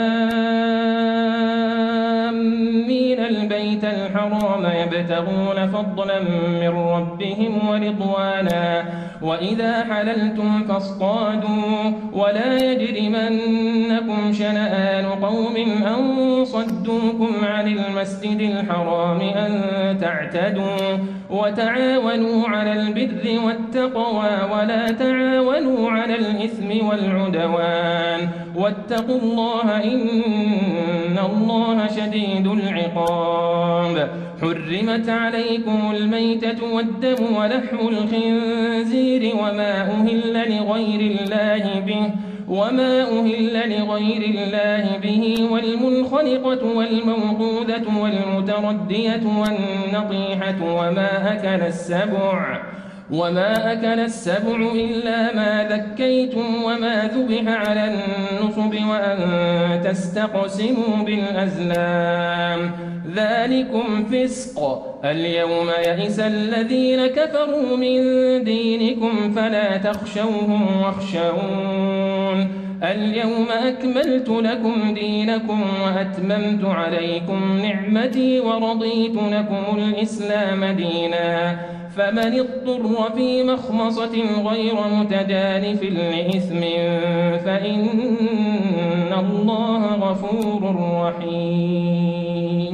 آمين البيت الحرام يبتغون فضلا من ربهم ورضوانا وإذا حللتم فاصطادوا ولا يجرمنكم شنآن قوم أن صدوكم عن المسجد الحرام أن تعتدوا وتعاونوا على البر والتقوى ولا تعاونوا على الإثم والعدوان واتقوا الله إن الله شديد العقاب. حرمت عليكم الميتة والدم ولحم الخنزير وما أهل لغير الله به وما أهل لغير الله به والمنخنقة والموقوذة والمتردية والنطيحة وما أكل السبع وما أكل السبع إلا ما ذكيتم وما ذبح على النصب وأن تستقسموا بالأزلام ذلكم فسق. اليوم يئس الذين كفروا من دينكم فلا تخشوهم واخشون. اليوم أكملت لكم دينكم وأتممت عليكم نعمتي ورضيت لكم الإسلام دينا. فمن اضطر في مخمصة غير متجانف لإثم فإن الله غفور رحيم.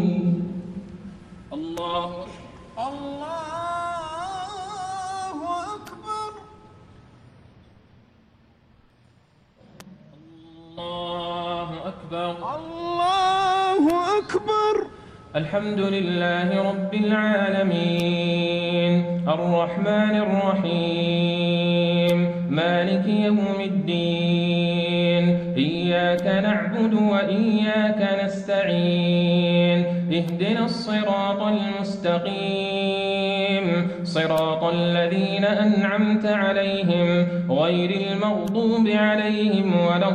الله الله أكبر. الله أكبر. الله أكبر. الحمد لله رب العالمين الرحمن الرحيم مالك يوم الدين إياك نعبد وإياك نستعين اهدنا الصراط المستقيم صراط الذين أنعمت عليهم غير المغضوب عليهم ولا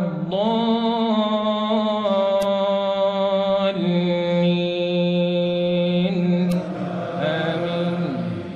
الضالين آمين.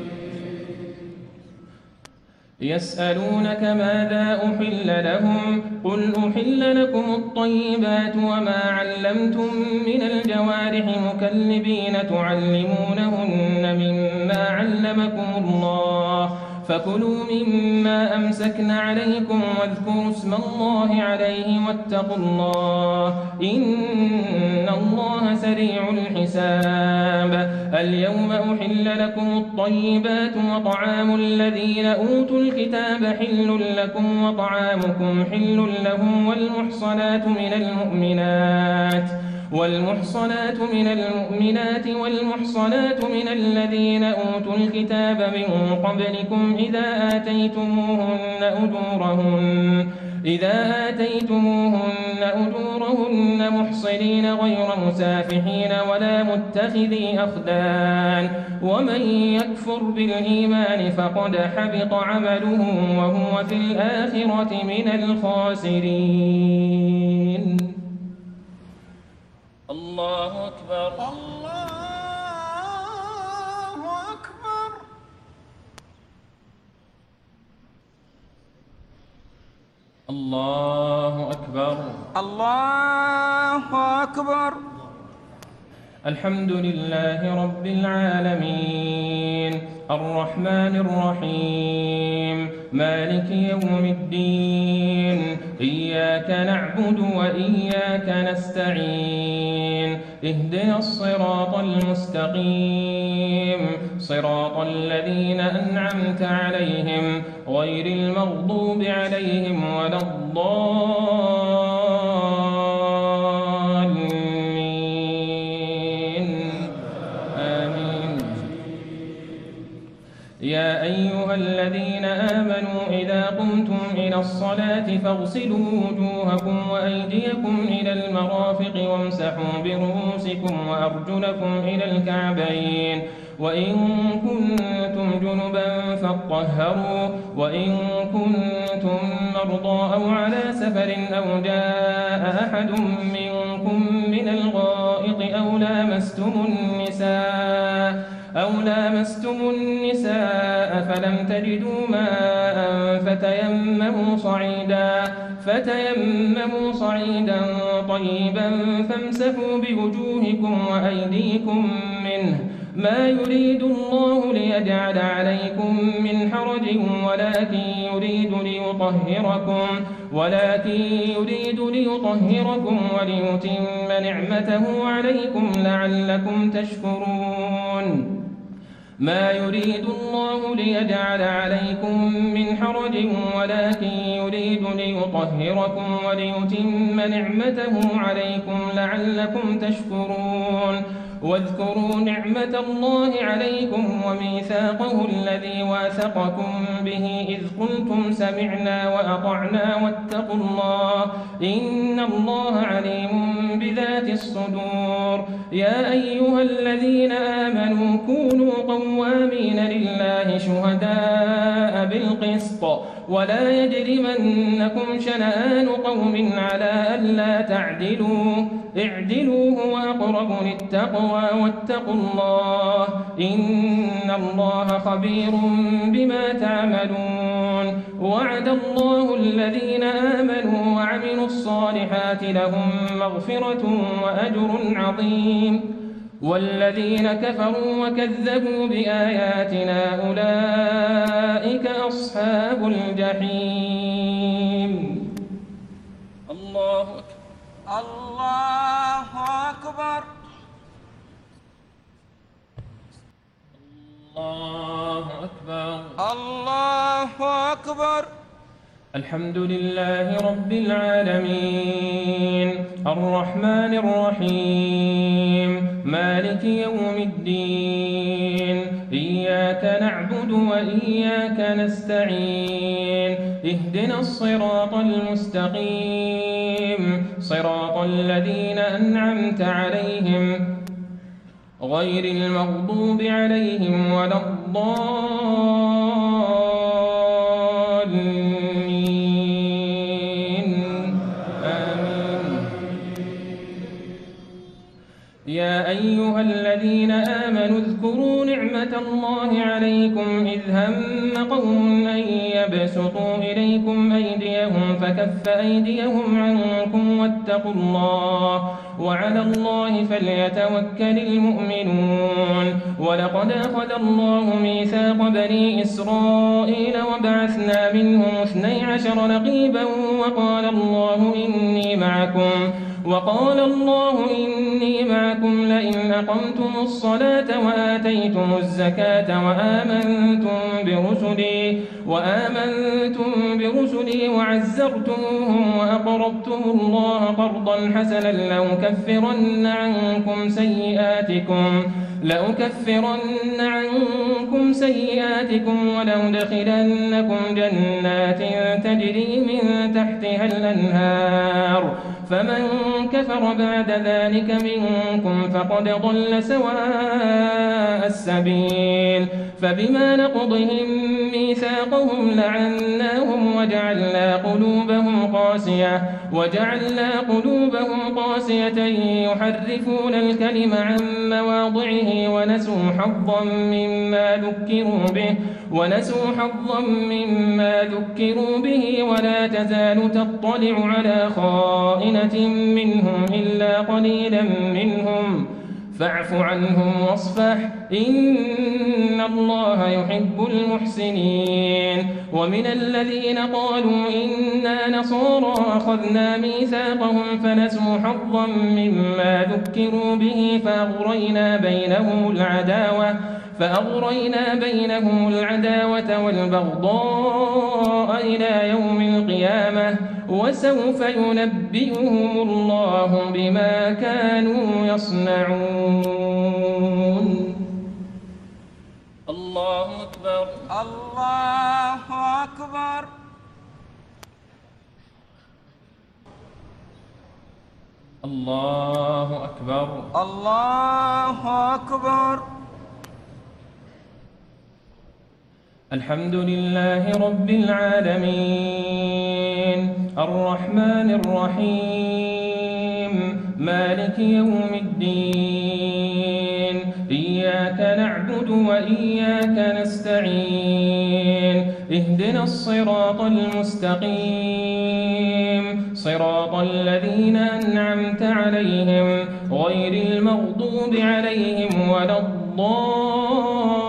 يسألونك ماذا أحل لهم قل أحل لكم الطيبات وما علمتم من الجوارح مكلبين تعلمونهن مما علمكم الله فكلوا مما أمسكن عليكم واذكروا اسم الله عليه واتقوا الله إن الله سريع الحساب. اليوم أحل لكم الطيبات وطعام الذين أوتوا الكتاب حل لكم وطعامكم حل لهم والمحصنات من المؤمنات والمحصنات من المؤمنات والمحصنات من الذين أوتوا الكتاب من قبلكم إذا آتيتموهن أجورهن إذا آتيتموهن أجورهن محصنين غير مسافحين ولا متخذي أخدان ومن يكفر بالإيمان فقد حبط عمله وهو في الآخرة من الخاسرين. الله أكبر. الله أكبر. الله أكبر. الله أكبر. الحمد لله رب العالمين الرحمن الرحيم مالك يوم الدين إياك نعبد وإياك نستعين اهدنا الصراط المستقيم صراط الذين أنعمت عليهم غير المغضوب عليهم ولا الضالين آمين. يا أيها الذين آمنوا إذا قمتم إلى الصلاة فاغسلوا وجوهكم وأيديكم إلى المرافق وامسحوا برؤوسكم وأرجلكم إلى الكعبين وإن كنتم جنبا فاطهروا وإن كنتم مرضى أو على سفر أو جاء أحد منكم من الغائط أو لامستم النساء أو لامستم النساء فلم تجدوا ماء فتيمموا صعيدا فتيمموا صعيدا طيبا فامسحوا بوجوهكم وأيديكم منه ما يريد الله ليجعل عليكم من حرج ولكن يريد ليطهركم ولكن يريد ليطهركم وليتم نعمته عليكم لعلكم تشكرون ما يريد الله ليجعل عليكم من حرج ولكن يريد ليطهركم وليتم نعمته عليكم لعلكم تشكرون واذكروا نعمة الله عليكم وميثاقه الذي واثقكم به إذ قلتم سمعنا وأطعنا واتقوا الله إن الله عليم بذات الصدور. يا أيها الذين آمنوا كونوا قوامين لله شهداء بالقسط ولا يجرمنكم شنآن قوم على ألا تعدلوا اعدلوا هو أقرب للتقوى واتقوا الله إن الله خبير بما تعملون. وعد الله الذين آمنوا وعملوا الصالحات لهم مغفرة وأجر عظيم والذين كفروا وكذبوا بآياتنا أولئك أصحاب الجحيم. الله أكبر الله أكبر الله أكبر الله أكبر. الحمد لله رب العالمين الرحمن الرحيم مالك يوم الدين إياك نعبد وإياك نستعين اهدنا الصراط المستقيم صراط الذين أنعمت عليهم غير المغضوب عليهم ولا الضالين آمين. يا أيها الذين آمنوا اذكروا نعمة الله عليكم إذ هم قوم أن يبسطوا إليكم أيديهم فكف أيديهم عنكم واتقوا الله وعلى الله فليتوكل المؤمنون. ولقد أخذ الله ميثاق بني إسرائيل وبعثنا منهم اثني عشر نقيبا وقال الله إني معكم وقال الله إني معكم لئن أقمتم الصلاة وآتيتم الزكاة وآمنتم برسلي وآمنتم برسلي وعزرتموهم وأقرضتم الله قرضا حسنا لأكفرن عنكم سيئاتكم لأكفرن عنكم سيئاتكم ولأدخلنكم جنات تجري من تحتها الأنهار فمن كفر بعد ذلك منكم فقد ضل سواء السبيل. فبما نقضهم ميثاقهم لعناهم وجعلنا قلوبهم قاسية وجعلنا قلوبهم قاسية يحرفون الكلم عن مواضعه ونسوا حظا مما ذكروا به ونسوا حظا مما ذكروا به ولا تزال تطلع على خائنة منهم إلا قليلا منهم فاعف عنهم واصفح إن الله يحب المحسنين. ومن الذين قالوا إنا نصارى أخذنا ميثاقهم فنسوا حظا مما ذكروا به فأغرينا بينهم العداوة فأغرينا بينهم العداوة والبغضاء إلى يوم القيامة وسوف ينبئهم الله بما كانوا يصنعون. الله أكبر. الله أكبر. الله أكبر. الله أكبر. الحمد لله رب العالمين الرحمن الرحيم مالك يوم الدين إياك نعبد وإياك نستعين اهدنا الصراط المستقيم صراط الذين أنعمت عليهم غير المغضوب عليهم ولا الضالين.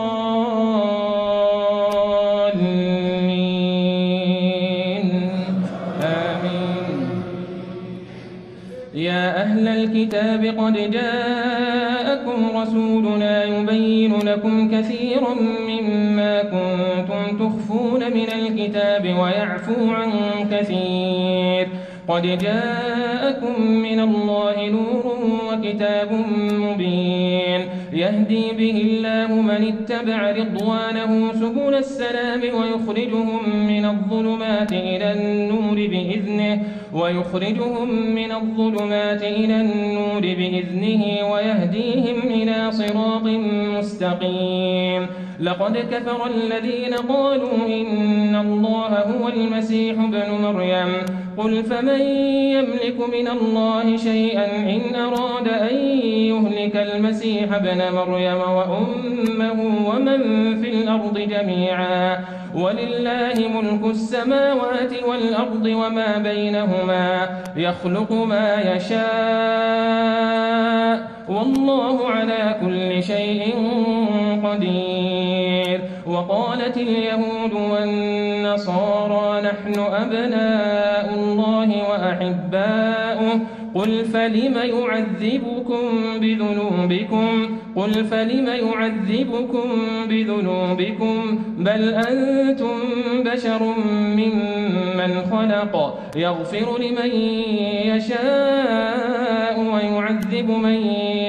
يا أهل الكتاب قد جاءكم رسولنا يبين لكم كثيرا مما كنتم تخفون من الكتاب ويعفو عن كثير قد جاءكم من الله نور وكتاب مبين يهدي به الله من اتبع رضوانه سبل السلام ويخرجهم من الظلمات إلى النور بإذنه ويخرجهم من الظلمات إلى النور بإذنه ويهديهم إلى صراط مستقيم. لقد كفر الذين قالوا إن الله هو المسيح ابن مريم قل فمن يملك من الله شيئا إن أراد أن يهلك المسيح ابن مريم وأمه ومن في الأرض جميعا ولله ملك السماوات والأرض وما بينهما يخلق ما يشاء والله على كل شيء قدير. وقالت اليهود والنصارى نحن أبناء الله وأحباؤه قل فلم يعذبكم بذنوبكم قل فلم يعذبكم بذنوبكم بل أنتم بشر ممن خلق يغفر لمن يشاء ويعذب من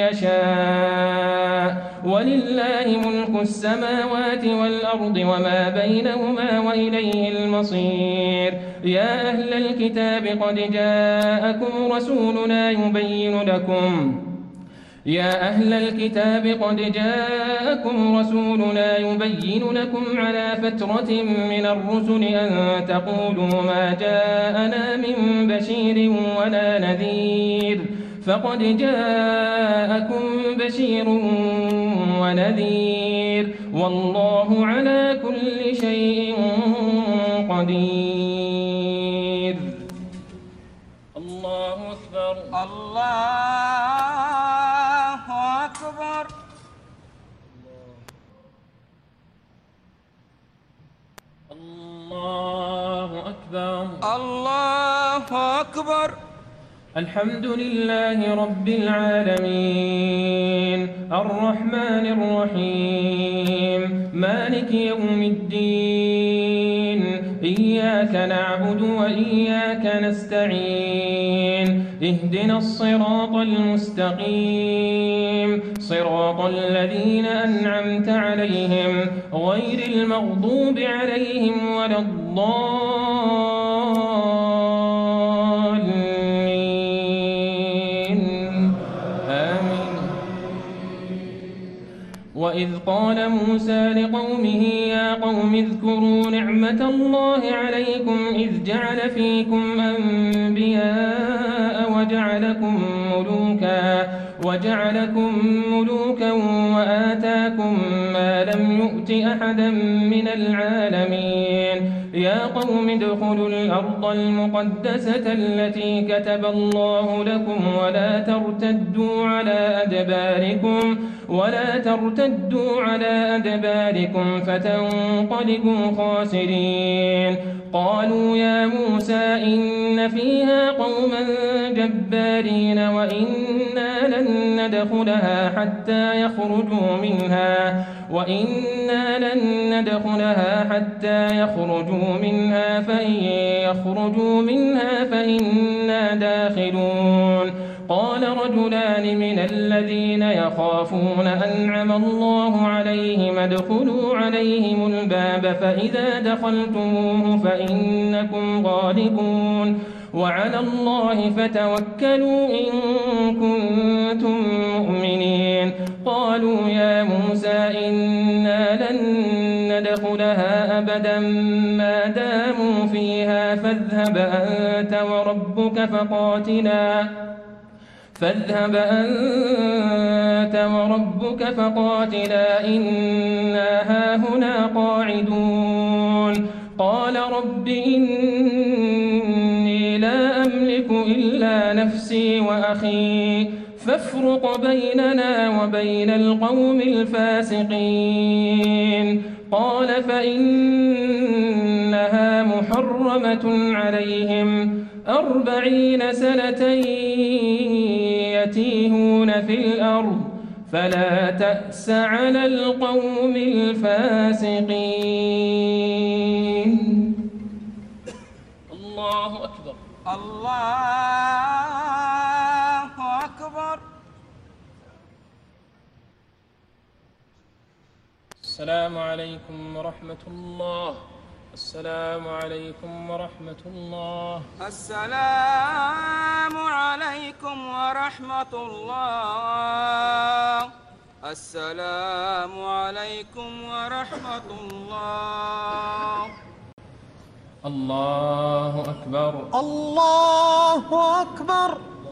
يشاء ولله ملك السماوات والأرض وما بينهما وإليه المصير. يا أهل الكتاب قد جاءكم رسولنا يبين لكم يا أهل الكتاب قد جاءكم رسولنا يبين لكم على فترة من الرسل أن تقولوا ما جاءنا من بشير ولا نذير فقد جاءكم بشير ونذير والله على كل شيء قدير. الله أكبر. الله أكبر. الله أكبر. الله أكبر. الحمد لله رب العالمين الرحمن الرحيم مالك يوم الدين إياك نعبد وإياك نستعين اهدنا الصراط المستقيم صراط الذين أنعمت عليهم غير المغضوب عليهم ولا الضالين. وإذ قال موسى لقومه يا قوم اذكروا نعمة الله عليكم إذ جعل فيكم أنبياء وجعلكم ملوكا وجعلكم ملوكا وآتاكم ما لم يؤت أحدا من العالمين يا قوم ادخلوا الأرض المقدسة التي كتب الله لكم ولا ترتدوا على أدباركم ولا ترتدوا على أدباركم فتنقلبوا خاسرين. قالوا يا موسى إن فيها قوما جبارين وإنا لن ندخلها حتى يخرجوا منها وإنا لن ندخلها حتى يخرجوا منها فإن يخرجوا منها فإنا داخلون. قال رجلان من الذين يخافون أنعم الله عليهم ادخلوا عليهم الباب فإذا دخلتموه فإنكم غالبون وعلى الله فتوكلوا إن كنتم مؤمنين. قالوا يا موسى إنا لن ندخلها أبدا ما داموا فيها فاذهب أنت وربك فقاتلا فاذهب أنت وربك فقاتلا إنا هاهنا قاعدون. قال رب إني لا أملك إلا نفسي وأخي فافرق بيننا وبين القوم الفاسقين. قال فإنها محرمة عليهم أربعين سنة يتيهون في الأرض فلا تأس على القوم الفاسقين. الله أكبر. الله أكبر. السلام عليكم ورحمة الله. السلام عليكم ورحمة الله. السلام عليكم ورحمة الله. السلام عليكم ورحمة الله. الله أكبر. الله أكبر.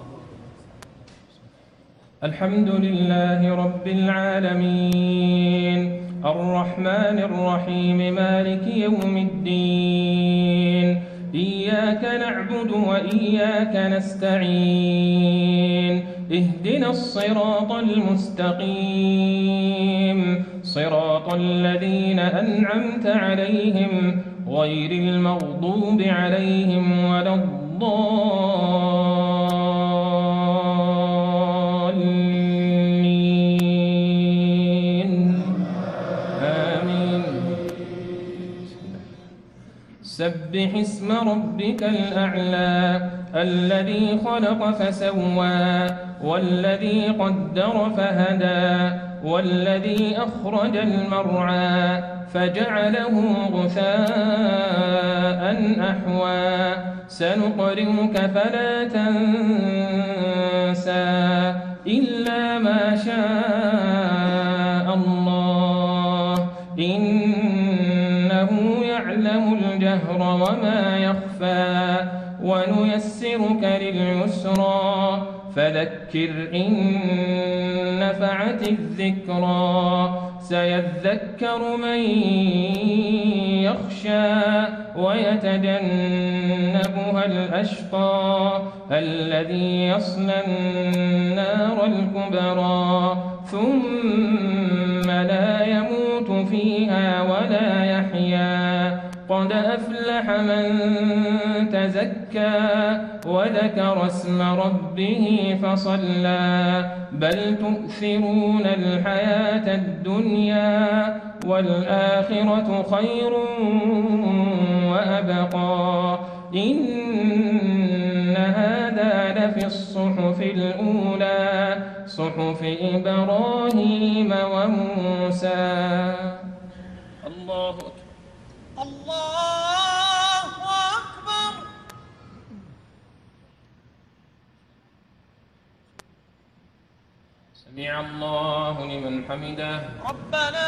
الحمد لله رب العالمين الرحمن الرحيم مالك يوم الدين إياك نعبد وإياك نستعين اهدنا الصراط المستقيم صراط الذين أنعمت عليهم غير المغضوب عليهم ولا الضالين آمين. سبح اسم ربك الأعلى الذي خلق فسوى والذي قدر فهدى والذي أخرج المرعى فجعله غثاء أحوى سنقرئك فلا تنسى إلا ما شاء الله إنه يعلم الجهر وما يخفى ونيسرك لليسرى فذكر إن نفعت الذكرى سيذكر من يخشى ويتجنبها الأشقى الذي يصلى النار الكبرى ثم لا يموت فيها ولا يحيا قد أفلح من تزكى وذكر اسم ربه فصلى بل تؤثرون الحياة الدنيا والآخرة خير وأبقى إن هذا لفي الصحف الأولى صحف إبراهيم وموسى. الله أكبر. الله أكبر. سمع الله لمن حمده ربنا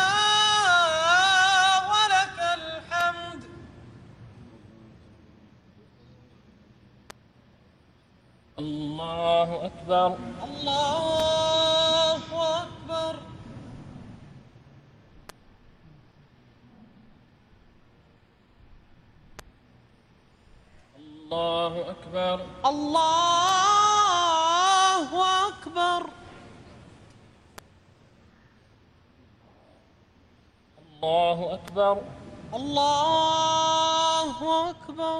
ولك الحمد. الله أكبر. الله أكبر. الله أكبر. الله أكبر. الله أكبر. الله أكبر.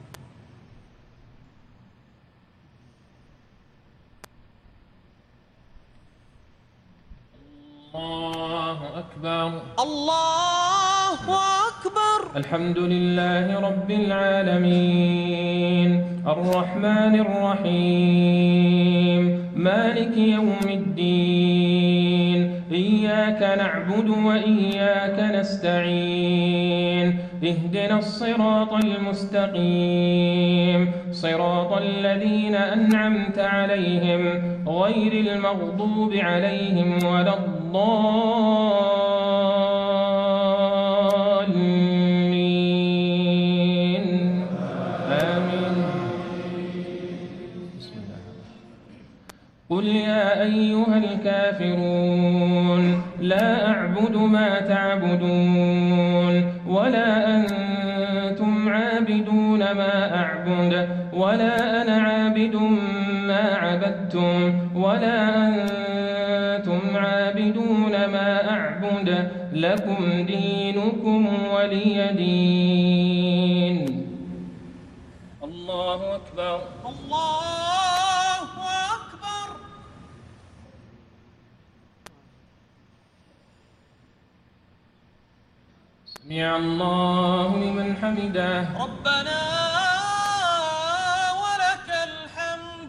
الله أكبر. الله أكبر. الحمد لله رب العالمين الرحمن الرحيم مالك يوم الدين إياك نعبد وإياك نستعين اهدنا الصراط المستقيم صراط الذين أنعمت عليهم غير المغضوب عليهم ولا الضالين آمين. بسم الله. قل يا أيها الكافرون لا أعبد ما تعبدون ولا أنتم عابدون ما أعبد ولا أنا عابد ما عبدتم ولا أنتم عابدون ما أعبد لكم دينكم ولي دين. الله أكبر. الله أكبر. سمع الله لمن حمده. ربنا ولك الحمد.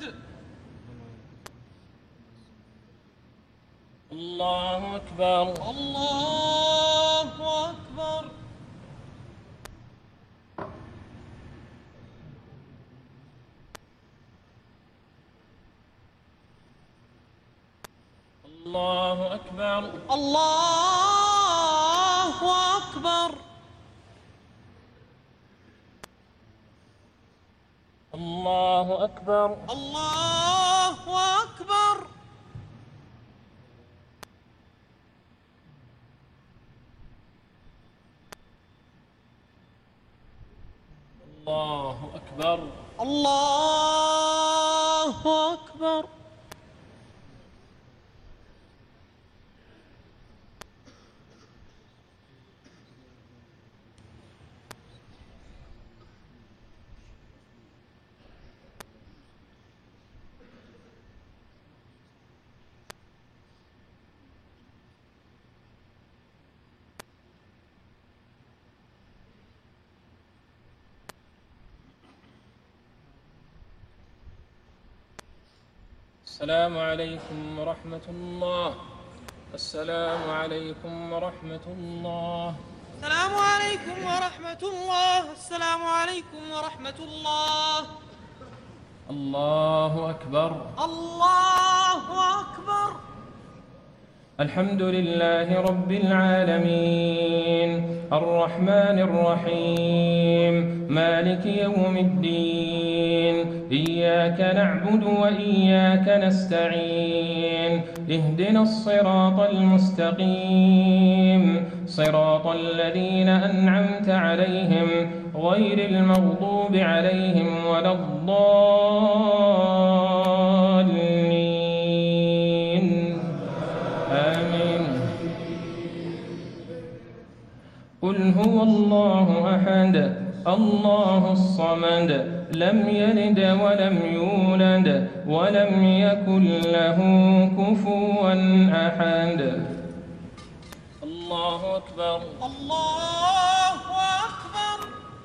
الله أكبر. الله أكبر. الله أكبر. الله أكبر. الله أكبر. الله أكبر. الله أكبر. الله أكبر. السلام عليكم ورحمة الله. السلام عليكم ورحمة الله. السلام عليكم ورحمة الله. السلام عليكم ورحمة الله. الله أكبر. الله أكبر. الحمد لله رب العالمين الرحمن الرحيم مالك يوم الدين إياك نعبد وإياك نستعين اهدنا الصراط المستقيم صراط الذين أنعمت عليهم غير المغضوب عليهم ولا الضالين آمين. قل هو الله أحد الله الصمد لم يلد ولم يولد ولم يكن له كفوا أحد. الله أكبر. الله أكبر.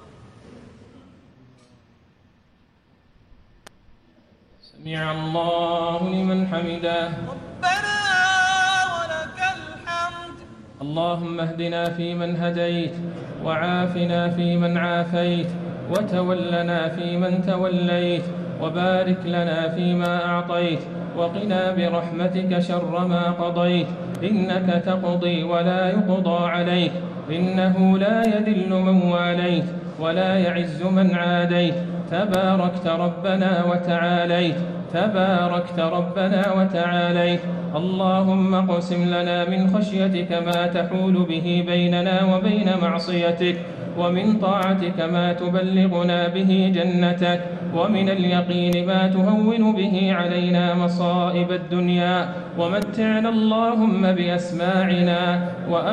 سمع الله لمن حمده. ربنا ولك الحمد. اللهم اهدنا فيمن هديت وعافنا فيمن عافيت وتولنا فيمن توليت وبارك لنا فيما أعطيت وقنا برحمتك شر ما قضيت إنك تقضي ولا يقضى عليك إنه لا يذل من واليت ولا يعز من عاديت تباركت ربنا وتعاليت تباركت ربنا وتعاليت. اللهم اقسم لنا من خشيتك ما تحول به بيننا وبين معصيتك ومن طاعتك ما تبلغنا به جنتك، ومن اليقين ما تهون به علينا مصائب الدنيا، ومتعنا اللهم بأسماعنا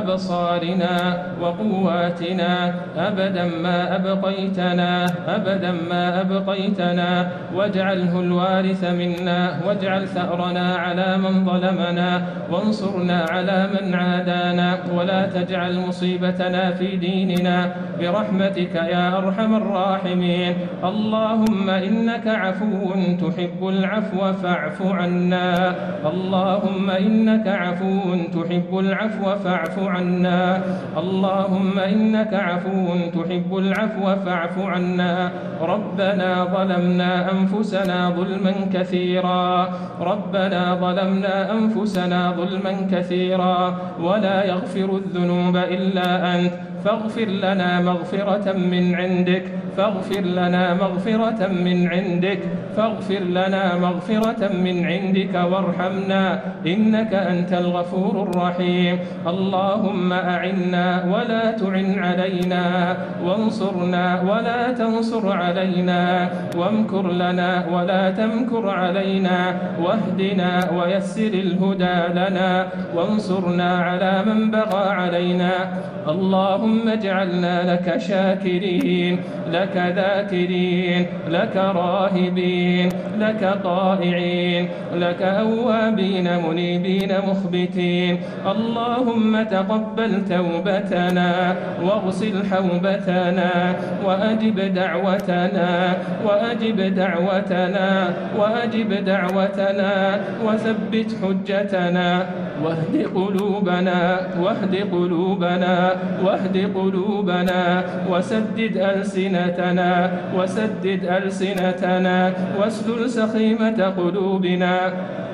وأبصارنا وقواتنا أبدا ما أبقيتنا أبدا ما أبقيتنا، واجعله الوارث منا، واجعل ثأرنا على من ظلمنا، وانصرنا على من عادانا، ولا تجعل مصيبتنا في ديننا برحمتك يا أرحم الراحمين. اللهم إنك عفو تحب العفو فاعف عنا، اللهم إنك عفو تحب العفو فاعف عنا، اللهم إنك عفو تحب العفو فاعف عنا. ربنا ظلمنا أنفسنا ظلما كثيرا، ربنا ظلمنا أنفسنا ظلما كثيرا، ولا يغفر الذنوب إلا أنت، فاغفر لنا مغفرة من عندك، فاغفر لنا مغفرة من عندك، فاغفر لنا مغفرة من عندك وارحمنا إنك أنت الغفور الرحيم. اللهم أعنا ولا تعن علينا، وانصرنا ولا تنصر علينا، وامكر لنا ولا تمكر علينا، واهدنا ويسر الهدى لنا، وانصرنا على من بغى علينا. اللهم اجعلنا لك شاكرين، لك ذاكرين، لك راهبين، لك طائعين، لك أوابين منيبين مخبتين. اللهم تقبل توبتنا، واغسل حوبتنا، وأجب دعوتنا، وأجب دعوتنا، وأجب دعوتنا، وثبت حجتنا، واهد قلوبنا، واهد قلوبنا، واهد قلوبنا، وسدد ألسنتنا، وسدد ألسنتنا، واسلل سخيمة قلوبنا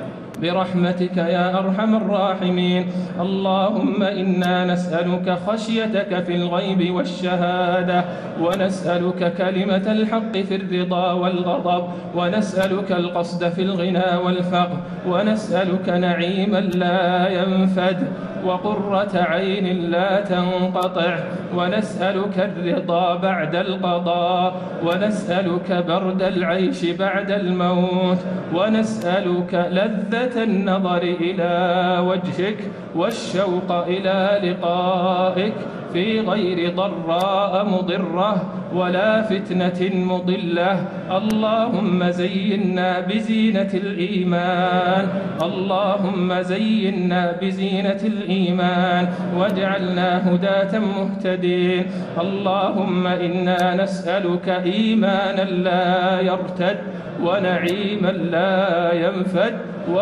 برحمتك يا أرحم الراحمين. اللهم إنا نسألك خشيتك في الغيب والشهادة، ونسألك كلمة الحق في الرضا والغضب، ونسألك القصد في الغنى والفقر، ونسألك نعيما لا ينفد، وقرة عين لا تنقطع، ونسألك الرضا بعد القضاء، ونسألك برد العيش بعد الموت، ونسألك لذة النظر إلى وجهك والشوق إلى لقائك في غير ضراء مضرة ولا فتنة مضلة. اللهم زينا بزينة الإيمان، اللهم زينا بزينة الإيمان، واجعلنا هداة مهتدين. اللهم إنا نسألك إيمانا لا يرتد، ونعيما لا ينفد،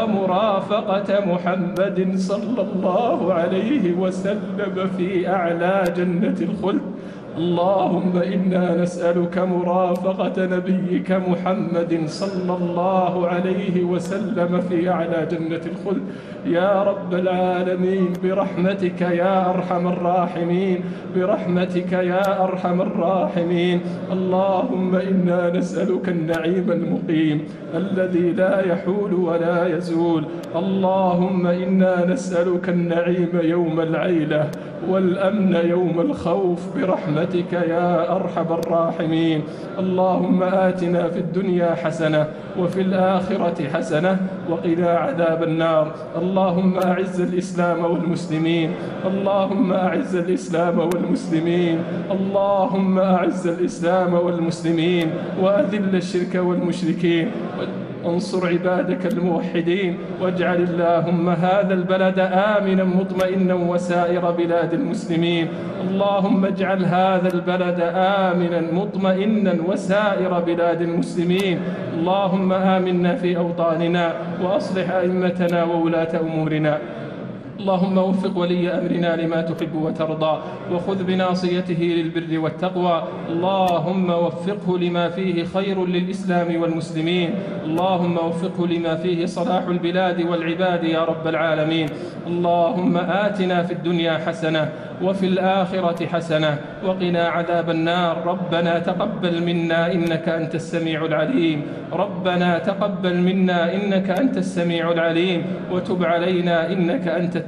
ومرافقة محمد صلى الله عليه وسلم في أعلى جنة الخلد. اللهم إنا نسألك مرافقة نبيك محمد صلى الله عليه وسلم في أعلى جنة الخلد يا رب العالمين، برحمتك يا أرحم الراحمين، برحمتك يا أرحم الراحمين. اللهم إنا نسألك النعيم المقيم الذي لا يحول ولا يزول. اللهم إنا نسألك النعيم يوم العيلة والأمن يوم الخوف برحمتك يا أرحم الراحمين. اللهم آتنا في الدنيا حسنة وفي الآخرة حسنة وقنا عذاب النار. اللهم أعز الإسلام والمسلمين، اللهم أعز الإسلام والمسلمين، اللهم أعز الإسلام والمسلمين، وأذل الشرك والمشركين، انصر عبادك الموحدين، واجعل اللهم هذا البلد آمنا مطمئنا وسائر بلاد المسلمين. اللهم اجعل هذا البلد آمنا مطمئنا وسائر بلاد المسلمين. اللهم آمنا في أوطاننا، وأصلح أئمتنا وولاة أمورنا. اللهم وفق ولي أمرنا لما تحب وترضى، وخذ بناصيته للبر والتقوى. اللهم وفقه لما فيه خير للإسلام والمسلمين. اللهم وفقه لما فيه صلاح البلاد والعباد يا رب العالمين. اللهم آتنا في الدنيا حسنة وفي الآخرة حسنة وقنا عذاب النار. ربنا تقبل منا إنك أنت السميع العليم، ربنا تقبل منا إنك أنت السميع العليم، وتب علينا إنك أنت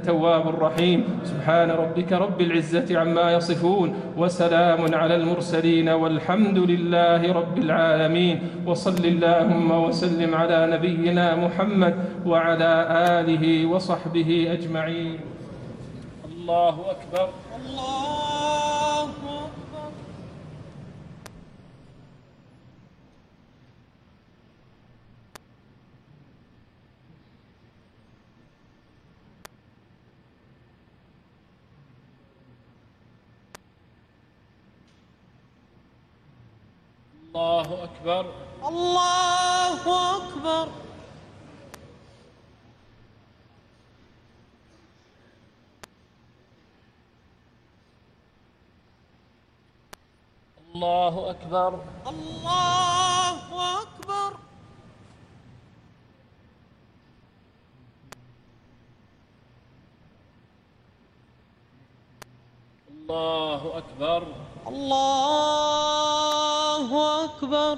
التواب الرحيم. سبحان ربك رب العزة عما يصفون، وسلام على المرسلين، والحمد لله رب العالمين. وصل اللهم وسلم على نبينا محمد وعلى آله وصحبه أجمعين. الله أكبر. الله أكبر. الله أكبر. الله أكبر. الله أكبر. الله أكبر. الله أكبر. الله أكبر.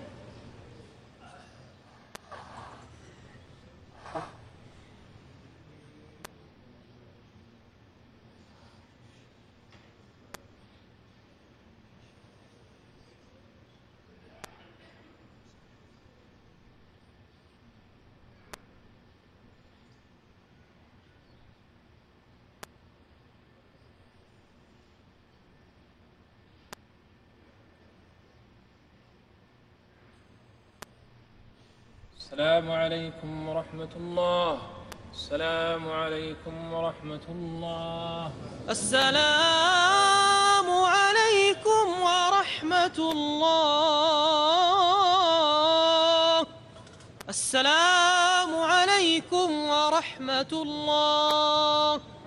السلام عليكم ورحمة الله. السلام عليكم ورحمة الله. السلام عليكم ورحمة الله. السلام عليكم ورحمة الله.